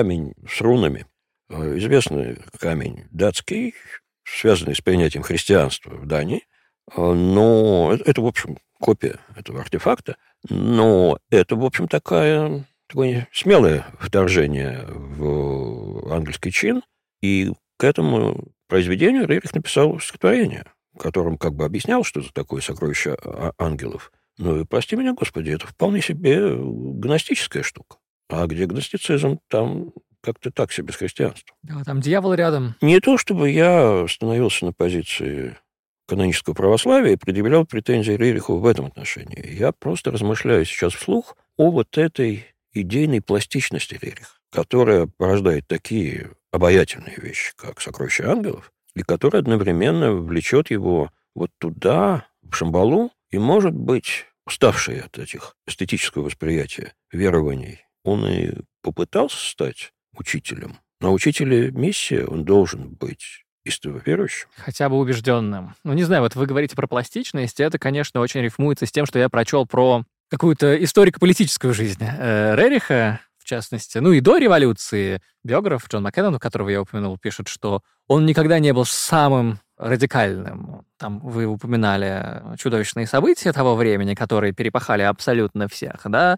с рунами. Известный камень датский, связанный с принятием христианства в Дании. Но это, в общем, копия этого артефакта. Но это, в общем, такое смелое вторжение в ангельский чин. И к этому произведению Рерих написал стихотворение, в котором как бы объяснял, что это такое «Сокровище ангелов». Ну и, прости меня, Господи, это вполне себе гностическая штука. А где гностицизм, там как-то так себе с христианством. Да, там дьявол рядом. Не то, чтобы я становился на позиции канонического православия и предъявлял претензии Рериху в этом отношении. Я просто размышляю сейчас вслух о вот этой идейной пластичности Рериха, которая порождает такие обаятельные вещи, как «Сокровища ангелов», и которая одновременно влечет его вот туда, в Шамбалу, и, может быть, уставший от этих эстетического восприятия верований, он и попытался стать учителем. Но учителя миссия, он должен быть истово верующим. Хотя бы убежденным. Ну, не знаю, вот вы говорите про пластичность, и это, конечно, очень рифмуется с тем, что я прочел про какую-то историко-политическую жизнь Рериха, в частности. Ну, и до революции биограф Джон Маккеннон, которого я упомянул, пишет, что он никогда не был самым радикальным. Там вы упоминали чудовищные события того времени, которые перепахали абсолютно всех, да,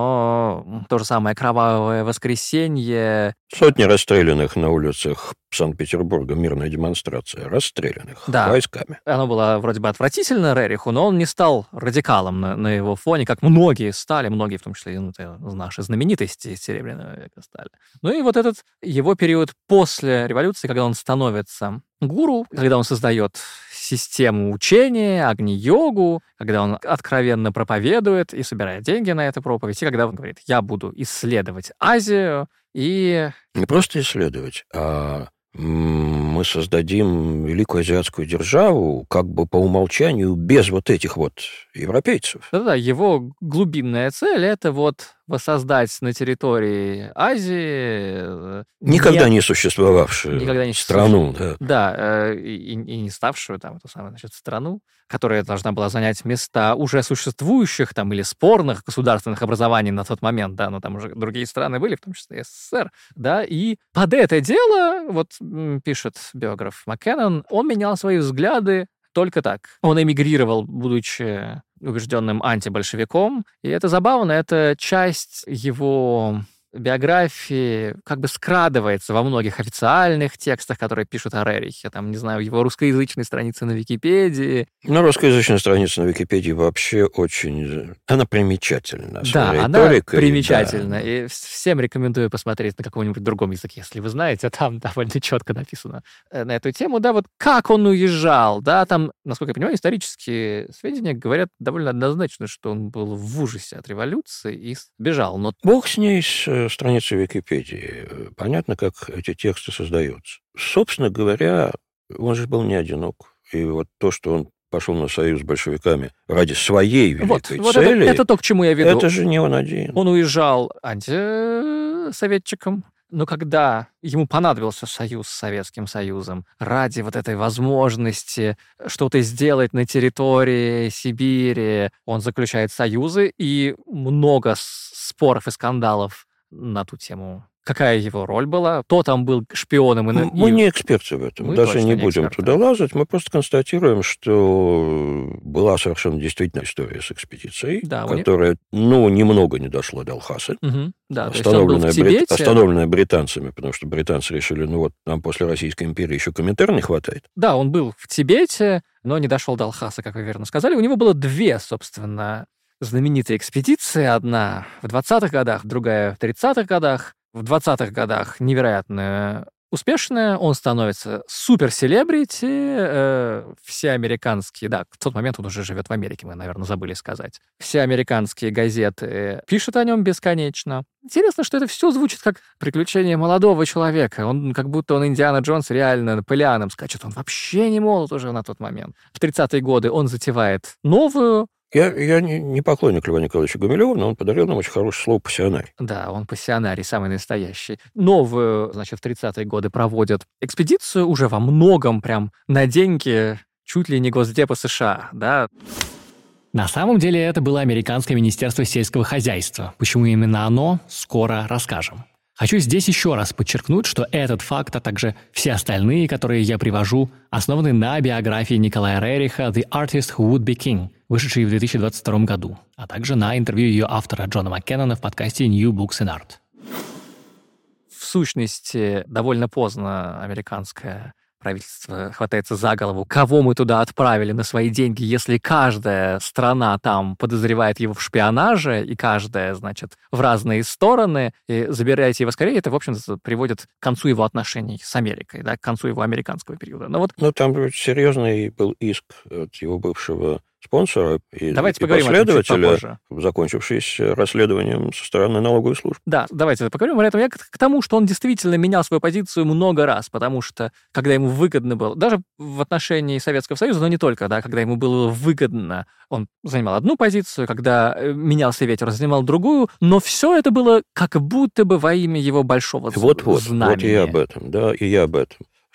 но то же самое кровавое воскресенье. Сотни расстрелянных на улицах Санкт-Петербурга, мирная демонстрация, расстрелянных войсками. Оно было вроде бы отвратительно Рериху, но он не стал радикалом на его фоне, как многие стали, многие, в том числе наши знаменитости из Серебряного века стали. Ну и вот этот его период после революции, когда он становится гуру, когда он создает систему учения, Агни-йогу, когда он откровенно проповедует и собирает деньги на эту проповедь, и когда он говорит, я буду исследовать Азию и... Не просто исследовать, а мы создадим великую азиатскую державу как бы по умолчанию без вот этих вот европейцев. Да-да, его глубинная цель — это вот воссоздать на территории Азии... Никогда не существовавшую страну. Да, и не ставшую там эту самую, значит, страну, которая должна была занять места уже существующих там или спорных государственных образований на тот момент, да, но там уже другие страны были, в том числе СССР, да, и под это дело, вот пишет биограф Маккеннон, он менял свои взгляды только так. Он эмигрировал, будучи убежденным антибольшевиком, и это забавно, это часть его биографии как бы скрадывается во многих официальных текстах, которые пишут о Рерихе, там, не знаю, его русскоязычной странице на Википедии. Ну, русскоязычная страница на Википедии вообще очень... Она примечательна. Да, она примечательна. Да. И всем рекомендую посмотреть на каком-нибудь другом языке, если вы знаете, там довольно четко написано на эту тему, да, вот как он уезжал, да, там, насколько я понимаю, исторические сведения говорят довольно однозначно, что он был в ужасе от революции и бежал. Но... Бог с ней, страницы Википедии. Понятно, как эти тексты создаются. Собственно говоря, он же был не одинок. И вот то, что он пошел на союз с большевиками ради своей великой цели... Это то, к чему я веду. Это же не он один. Он уезжал антисоветчиком, но когда ему понадобился союз с Советским Союзом ради вот этой возможности что-то сделать на территории Сибири, он заключает союзы, и много споров и скандалов на ту тему. Какая его роль была? Кто там был шпионом? Мы не эксперты в этом. Мы даже не будем туда лазать. Мы просто констатируем, что была совершенно действительно история с экспедицией, да, которая, немного не дошла до Лхасы. Угу. Да, остановленная британцами, потому что британцы решили, нам после Российской империи еще Коминтерна не хватает. Да, он был в Тибете, но не дошел до Лхасы, как вы верно сказали. У него было две, собственно, знаменитые экспедиции. Одна в 20-х годах, другая в 30-х годах. В 20-х годах невероятно успешная, он становится супер-селебрити, все американские, да, в тот момент он уже живет в Америке, мы, наверное, забыли сказать. Все американские газеты пишут о нем бесконечно. Интересно, что это все звучит как приключение молодого человека. Он как будто он Индиана Джонс реально Наполеоном скачет. Он вообще не молод уже на тот момент. В 30-е годы он затевает новую. Я не поклонник Льва Николаевича Гумилева, но он подарил нам очень хорошее слово «пассионарий». Да, он пассионарий, самый настоящий. Новую, значит, в 30-е годы проводят экспедицию уже во многом прям на деньги чуть ли не Госдепа США, да. На самом деле это было американское министерство сельского хозяйства. Почему именно оно, скоро расскажем. Хочу здесь еще раз подчеркнуть, что этот факт, а также все остальные, которые я привожу, основаны на биографии Николая Рериха «The Artist Who Would Be King», вышедшей в 2022 году, а также на интервью ее автора Джона Маккеннона в подкасте New Books in Art. В сущности, довольно поздно американское правительство хватается за голову, кого мы туда отправили на свои деньги, если каждая страна там подозревает его в шпионаже, и каждая, значит, в разные стороны, и забирайте его скорее, это, в общем-то, приводит к концу его отношений с Америкой, да, к концу его американского периода. Ну, там серьезный был иск от его бывшего спонсора и последователя, закончившийся расследованием со стороны налоговой службы. Да, давайте поговорим об этом. Я к тому, что он действительно менял свою позицию много раз, потому что, когда ему выгодно было, даже в отношении Советского Союза, но не только, да, когда ему было выгодно, он занимал одну позицию, когда менялся ветер, он занимал другую, но все это было как будто бы во имя его большого знамения. Вот и я об этом, да, и я об этом,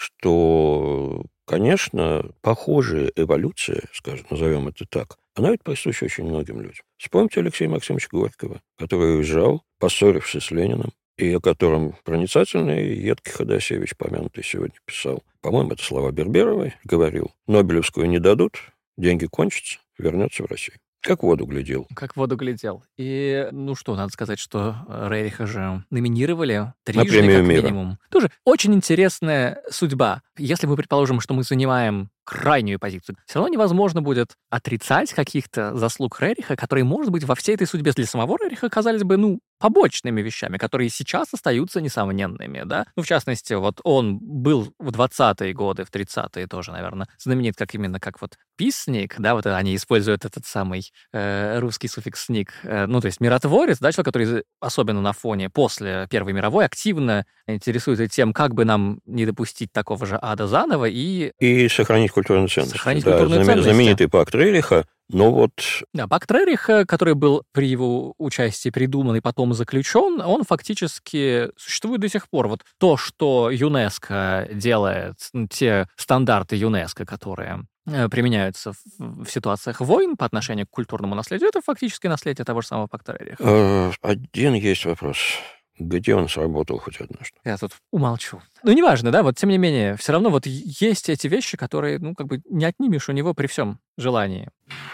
что... Конечно, похожая эволюция, скажем, назовем это так, она ведь присуща очень многим людям. Вспомните Алексея Максимовича Горького, который уезжал, поссорившись с Лениным, и о котором проницательный едкий Ходосевич, помянутый сегодня, писал. По-моему, это слова Берберовой, говорил: Нобелевскую не дадут, деньги кончатся, вернется в Россию. Как в воду глядел. Как в воду глядел. И, ну что, надо сказать, что Рериха же номинировали трижды, как минимум. Тоже очень интересная судьба. Если мы предположим, что мы занимаем крайнюю позицию, все равно невозможно будет отрицать каких-то заслуг Рериха, которые, может быть, во всей этой судьбе для самого Рериха казались бы, побочными вещами, которые сейчас остаются несомненными, да. В частности, вот он был в 20-е годы, в 30-е тоже, наверное, знаменит как писник, да, вот они используют этот самый русский суффикс «ник», то есть миротворец, да, человек, который особенно на фоне после Первой мировой активно интересуется тем, как бы нам не допустить такого же ада заново и сохранить культурную ценность. Знаменитый пакт Рериха. Да, пакт Рериха, который был при его участии придуман и потом заключен, он фактически существует до сих пор. Вот то, что ЮНЕСКО делает, те стандарты ЮНЕСКО, которые применяются в ситуациях войн по отношению к культурному наследию, это фактически наследие того же самого пакта Рериха. Один есть вопрос. Где он сработал хоть однажды? Я тут умолчу. Неважно, да, тем не менее, все равно есть эти вещи, которые, не отнимешь у него при всем желании.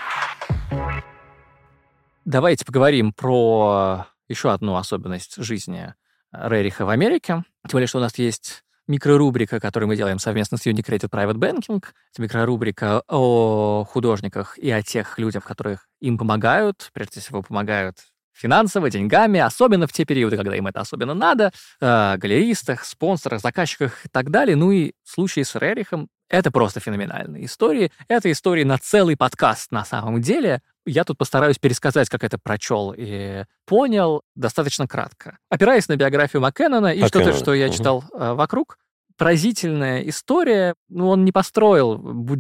Давайте поговорим про еще одну особенность жизни Рериха в Америке. Тем более, что у нас есть микрорубрика, которую мы делаем совместно с Unicredit Private Banking. Это микрорубрика о художниках и о тех людях, которые им помогают, прежде всего помогают финансово, деньгами, особенно в те периоды, когда им это особенно надо, галеристах, спонсорах, заказчиках и так далее. И в случае с Рерихом это просто феноменальные истории. Это истории на целый подкаст на самом деле. Я тут постараюсь пересказать, как это прочел и понял, достаточно кратко. Опираясь на биографию Маккеннона и что-то, что я читал вокруг, поразительная история. Он не построил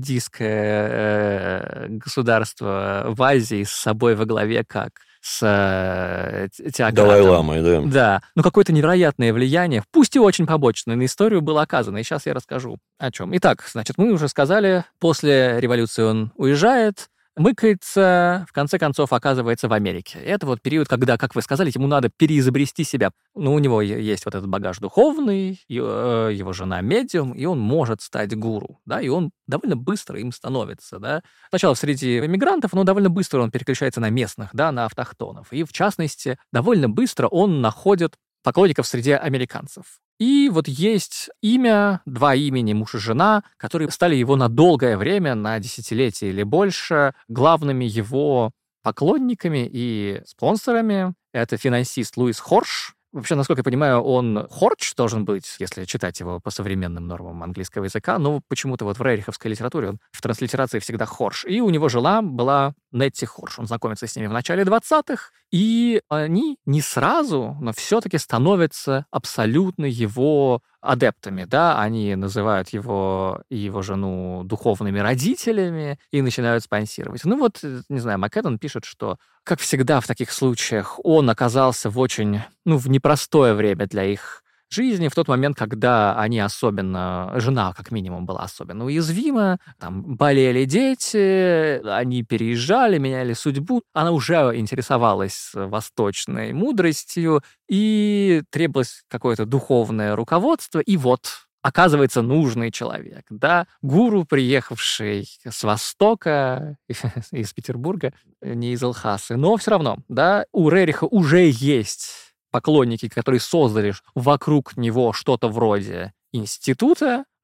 буддийское государство в Азии с собой во главе, как с теократом. Далай-ламой, да. Да. Какое-то невероятное влияние, пусть и очень побочное, на историю было оказано. И сейчас я расскажу о чем. Итак, мы уже сказали, после революции он уезжает, мыкается, в конце концов оказывается в Америке. Это период, когда, как вы сказали, ему надо переизобрести себя. У него есть этот багаж духовный, его жена медиум, и он может стать гуру, да, и он довольно быстро им становится, да. Сначала среди иммигрантов, но довольно быстро он переключается на местных, да, на автохтонов. И, в частности, довольно быстро он находит поклонников среди американцев. И есть два имени, муж и жена, которые стали его на долгое время, на десятилетие или больше, главными его поклонниками и спонсорами. Это финансист Луис Хорш. Вообще, насколько я понимаю, он Хорч должен быть, если читать его по современным нормам английского языка, но почему-то в рериховской литературе он в транслитерации всегда Хорш. И у него жена была Нетти Хорш. Он знакомится с ними в начале 20-х, и они не сразу, но все-таки становятся абсолютно его адептами, да, они называют его и его жену духовными родителями и начинают спонсировать. Не знаю, Маккеннон пишет, что, как всегда в таких случаях, он оказался в очень, в непростое время для их жизни, в тот момент, когда они особенно, жена как минимум была особенно уязвима, там болели дети, они переезжали, меняли судьбу, она уже интересовалась восточной мудростью, и требовалось какое-то духовное руководство, и оказывается нужный человек, да, гуру, приехавший с Востока, из Петербурга, не из Лхасы, но все равно, да, у Рериха уже есть поклонники, которые создали вокруг него что-то вроде института,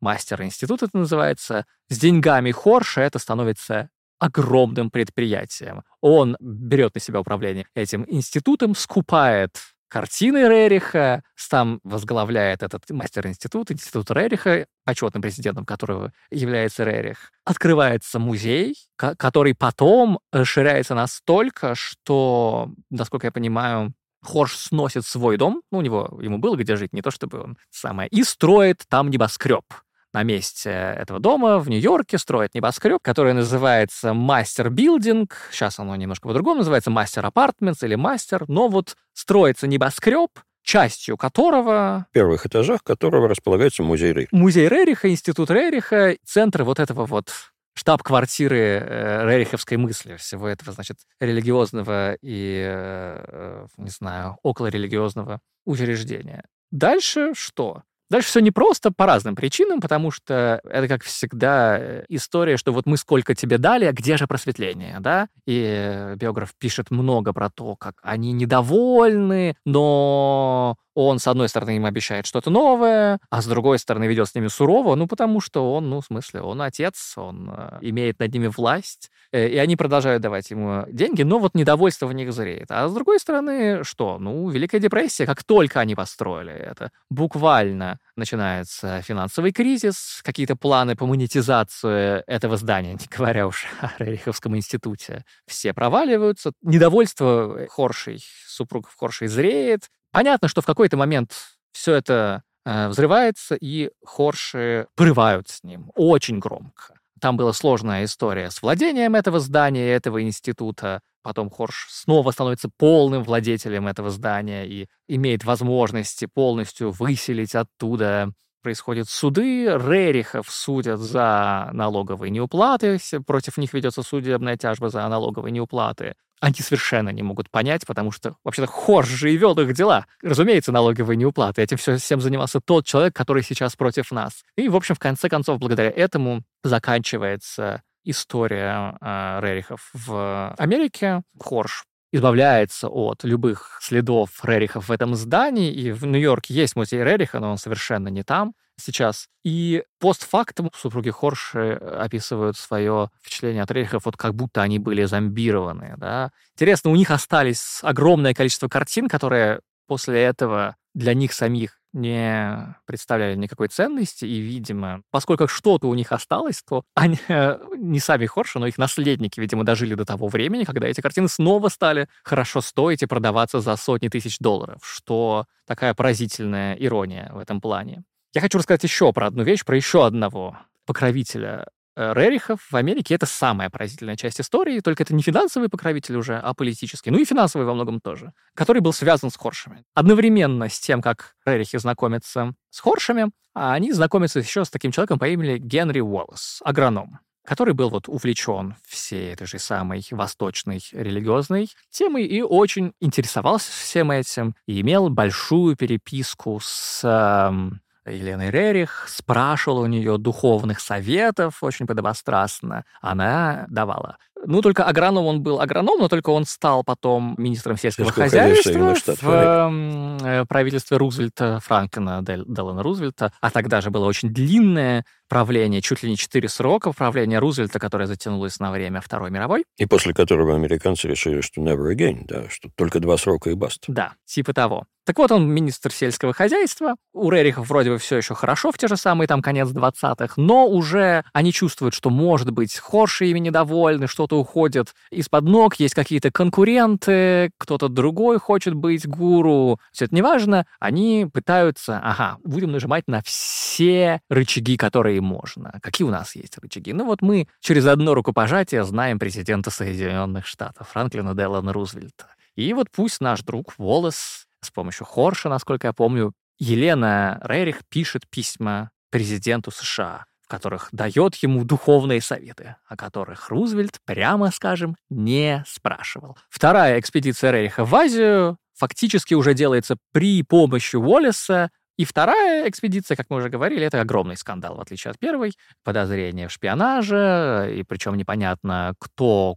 мастер-институт это называется. С деньгами Хорша это становится огромным предприятием. Он берет на себя управление этим институтом, скупает картины Рериха, сам возглавляет этот мастер-институт, институт Рериха, почетным президентом которого является Рерих. Открывается музей, который потом расширяется настолько, что, насколько я понимаю, Хорш сносит свой дом, ему было где жить, не то чтобы он самое, и строит там небоскреб. На месте этого дома в Нью-Йорке строит небоскреб, который называется Мастер Билдинг. Сейчас оно немножко по-другому называется Мастер Апартментс или Мастер. Но вот строится небоскреб, частью которого... В первых этажах которого располагается музей Рериха. Музей Рериха, институт Рериха, центр вот этого вот штаб-квартиры рериховской мысли, всего этого, значит, религиозного и, не знаю, околорелигиозного учреждения. Дальше что? Дальше все непросто по разным причинам, потому что это, как всегда, история, что вот мы сколько тебе дали, а где же просветление, да? И биограф пишет много про то, как они недовольны, но он, с одной стороны, им обещает что-то новое, а с другой стороны, ведет с ними сурово, потому что он, в смысле, он отец, он имеет над ними власть, и они продолжают давать ему деньги, но вот недовольство в них зреет. А с другой стороны, что? Великая депрессия, как только они построили это, буквально начинается финансовый кризис, какие-то планы по монетизации этого здания, не говоря уж о Рериховском институте, все проваливаются. Недовольство супругов Хоршей зреет. Понятно, что в какой-то момент все это взрывается, и Хорши порывают с ним очень громко. Там была сложная история с владением этого здания, этого института. Потом Хорш снова становится полным владетелем этого здания и имеет возможности полностью выселить оттуда. Происходят суды, Рерихов судят за налоговые неуплаты, против них ведется судебная тяжба за налоговые неуплаты. Они совершенно не могут понять, потому что, вообще-то, Хорш же и вел их дела. Разумеется, налоговые неуплаты. Этим всем занимался тот человек, который сейчас против нас. И, в общем, в конце концов, благодаря этому заканчивается история Рерихов в Америке. Хорш избавляется от любых следов Рерихов в этом здании, и в Нью-Йорке есть музей Рериха, но он совершенно не там сейчас. И постфактум супруги Хорши описывают свое впечатление от Рерихов, вот как будто они были зомбированы. Да? Интересно, у них остались огромное количество картин, которые после этого для них самих не представляли никакой ценности, и, видимо, поскольку что-то у них осталось, то они, не сами Хорши, но их наследники, видимо, дожили до того времени, когда эти картины снова стали хорошо стоить и продаваться за сотни тысяч долларов, что такая поразительная ирония в этом плане. Я хочу рассказать еще про одну вещь, про еще одного покровителя Рерихов в Америке. Это самая поразительная часть истории, только это не финансовый покровитель уже, а политический, и финансовый во многом тоже, который был связан с Хоршами. Одновременно с тем, как Рерихи знакомятся с Хоршами, они знакомятся еще с таким человеком по имени Генри Уоллес, агроном, который был увлечен всей этой же самой восточной религиозной темой и очень интересовался всем этим, и имел большую переписку с Еленой Рерих, спрашивала у нее духовных советов очень подобострастно. Она давала. Только агроном он был агроном, но только он стал потом министром сельского хозяйства в правительстве Рузвельта, Франклина Делана Рузвельта. А тогда же было очень длинное правление, чуть ли не 4 срока правления Рузвельта, которое затянулось на время Второй мировой. И после которого американцы решили, что never again, да, что только 2 срока и баста. Да, типа того. Так вот, он министр сельского хозяйства. У Рерихов вроде бы все еще хорошо в те же самые конец 20-х, но уже они чувствуют, что, может быть, Хорши ими недовольны, что-то уходит из-под ног, есть какие-то конкуренты, кто-то другой хочет быть гуру. Все это неважно. Они пытаются, будем нажимать на все рычаги, которые можно. Какие у нас есть рычаги? Мы через одно рукопожатие знаем президента Соединенных Штатов, Франклина Делана Рузвельта. И пусть наш друг Уоллес с помощью Хорша, насколько я помню, Елена Рерих пишет письма президенту США, в которых дает ему духовные советы, о которых Рузвельт, прямо скажем, не спрашивал. Вторая экспедиция Рериха в Азию фактически уже делается при помощи Уоллеса, И вторая экспедиция, как мы уже говорили, это огромный скандал, в отличие от первой. Подозрение в шпионаже, и причем непонятно, кто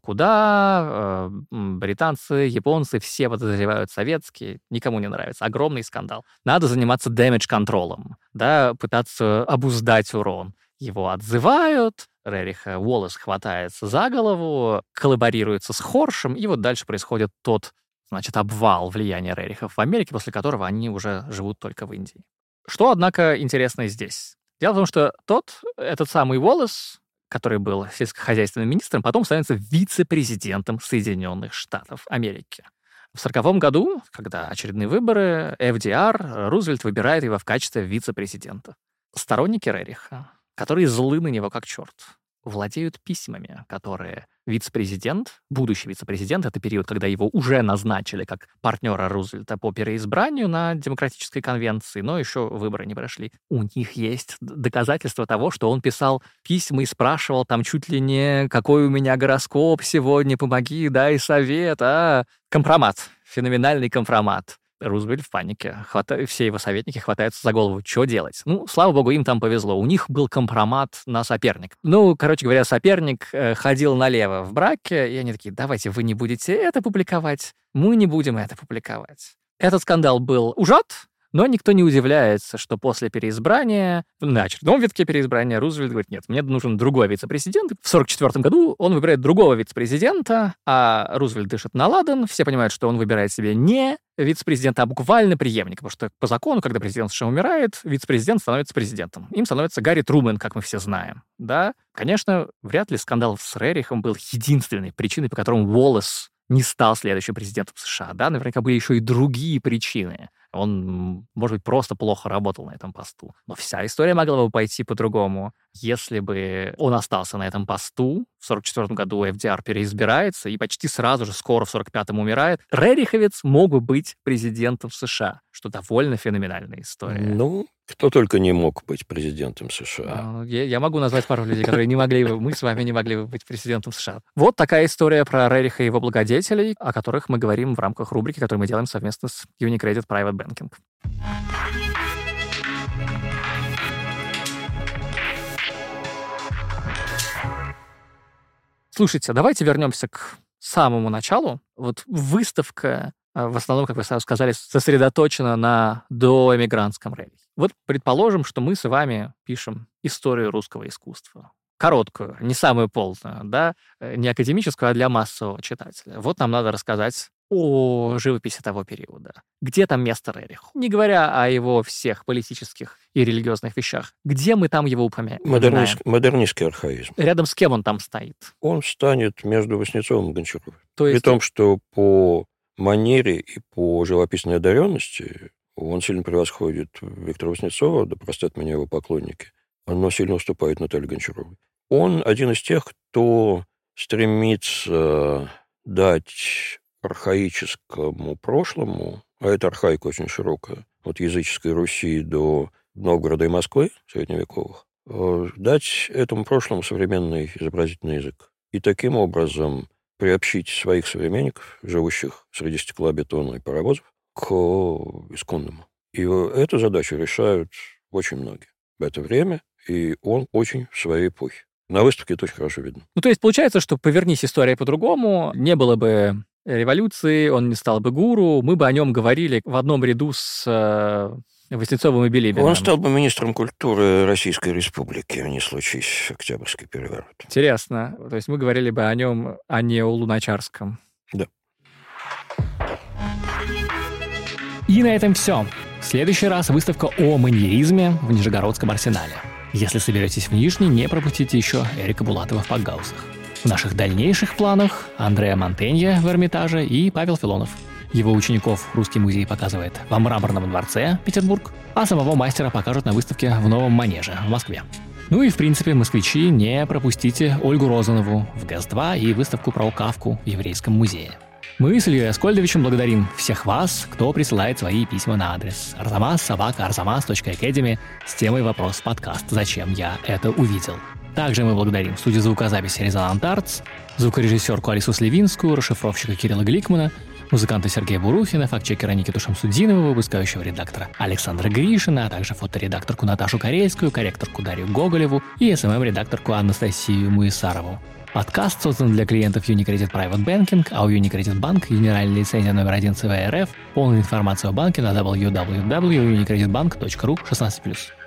куда. Британцы, японцы, все подозревают советские. Никому не нравится. Огромный скандал. Надо заниматься damage-контролом, да, пытаться обуздать урон. Его отзывают, Рериха Уоллес хватается за голову, коллаборируется с Хоршем, и вот дальше происходит тот, значит, обвал влияния Рерихов в Америке, после которого они уже живут только в Индии. Что, однако, интересно здесь? Дело в том, что этот самый Уоллес, который был сельскохозяйственным министром, потом становится вице-президентом Соединенных Штатов Америки. В 1940 году, когда очередные выборы, FDR, Рузвельт выбирает его в качестве вице-президента. Сторонники Рериха, которые злы на него как черт, владеют письмами, которые вице-президент, будущий вице-президент, это период, когда его уже назначили как партнера Рузвельта по переизбранию на демократической конвенции, но еще выборы не прошли. У них есть доказательства того, что он писал письма и спрашивал там чуть ли не «какой у меня гороскоп сегодня, помоги, дай совет». Компромат, феноменальный компромат. Рузвельт в панике. Все его советники хватаются за голову. Что делать? Слава богу, им там повезло. У них был компромат на соперник. Короче говоря, соперник ходил налево в браке, и они такие: давайте вы не будете это публиковать, мы не будем это публиковать. Этот скандал был ужат, но никто не удивляется, что после переизбрания, на очередном витке переизбрания, Рузвельт говорит: нет, мне нужен другой вице-президент. В 1944 году он выбирает другого вице-президента, а Рузвельт дышит на ладан. Все понимают, что он выбирает себе не вице-президента, а буквально преемника, потому что по закону, когда президент США умирает, вице-президент становится президентом. Им становится Гарри Трумэн, как мы все знаем. Да? Конечно, вряд ли скандал с Рерихом был единственной причиной, по которой Уоллес не стал следующим президентом США. Да? Наверняка были еще и другие причины. Он, может быть, просто плохо работал на этом посту. Но вся история могла бы пойти по-другому. Если бы он остался на этом посту, в 1944 году FDR переизбирается, и почти сразу же, скоро в 1945-м умирает, Рериховец мог бы быть президентом США, что довольно феноменальная история. Кто только не мог быть президентом США. Я могу назвать пару людей, которые не могли бы, мы с вами не могли бы быть президентом США. Вот такая история про Рериха и его благодетелей, о которых мы говорим в рамках рубрики, которую мы делаем совместно с UniCredit Private Banking. Слушайте, давайте вернемся к самому началу. Вот выставка, в основном, как вы сразу сказали, сосредоточена на доэмигрантском религии. Вот предположим, что мы с вами пишем историю русского искусства. Короткую, не самую полную, да, не академическую, а для массового читателя. Вот нам надо рассказать о живописи того периода. Где там место Рериху? Не говоря о его всех политических и религиозных вещах. Где мы там его упоминаем? Модернистский архаизм. Рядом с кем он там стоит? Он станет между Васнецовым и Гончаровым. При том, что по манере и по живописной одаренности он сильно превосходит Виктора Васнецова, да простят меня его поклонники, но сильно уступает Наталье Гончаровой. Он один из тех, кто стремится дать архаическому прошлому, а эта архаика очень широкая, от языческой Руси до Новгорода и Москвы, средневековых, дать этому прошлому современный изобразительный язык. И таким образом приобщить своих современников, живущих среди стеклобетона и паровозов, к исконному. И эту задачу решают очень многие в это время, и он очень в своей эпохе. На выставке это очень хорошо видно. То есть получается, что повернись история по-другому, не было бы революции, он не стал бы гуру, мы бы о нем говорили в одном ряду с Васнецовым и Билибиным. Он стал бы министром культуры Российской Республики, не случись Октябрьский переворот. Интересно. То есть мы говорили бы о нем, а не о Луначарском. Да. И на этом все. В следующий раз выставка о маньеризме в Нижегородском арсенале. Если соберетесь в Нижний, не пропустите еще Эрика Булатова в Пакгаузах. В наших дальнейших планах Андреа Монтенье в Эрмитаже и Павел Филонов. Его учеников Русский музей показывает во Мраморном дворце, Петербург, а самого мастера покажут на выставке в Новом Манеже в Москве. И, в принципе, москвичи, не пропустите Ольгу Розанову в ГЭС-2 и выставку про Кафку в Еврейском музее. Мы с Ильей Аскольдовичем благодарим всех вас, кто присылает свои письма на адрес arzamas@arzamas.academy с темой «Вопрос-подкаст. Зачем я это увидел?». Также мы благодарим студию звукозаписи «Резонант Артс», звукорежиссерку Алису Сливинскую, расшифровщика Кирилла Гликмана, Музыканта Сергея Бурухина, фактчекера Никиту Шамсудинова, выпускающего редактора Александра Гришина, а также фоторедакторку Наташу Карельскую, корректорку Дарью Гоголеву и СММ-редакторку Анастасию Муисарову. Подкаст создан для клиентов Unicredit Private Banking, а у Unicredit Bank генеральная лицензия номер 1 ЦВ РФ. Полную информацию о банке на www.unicreditbank.ru 16+.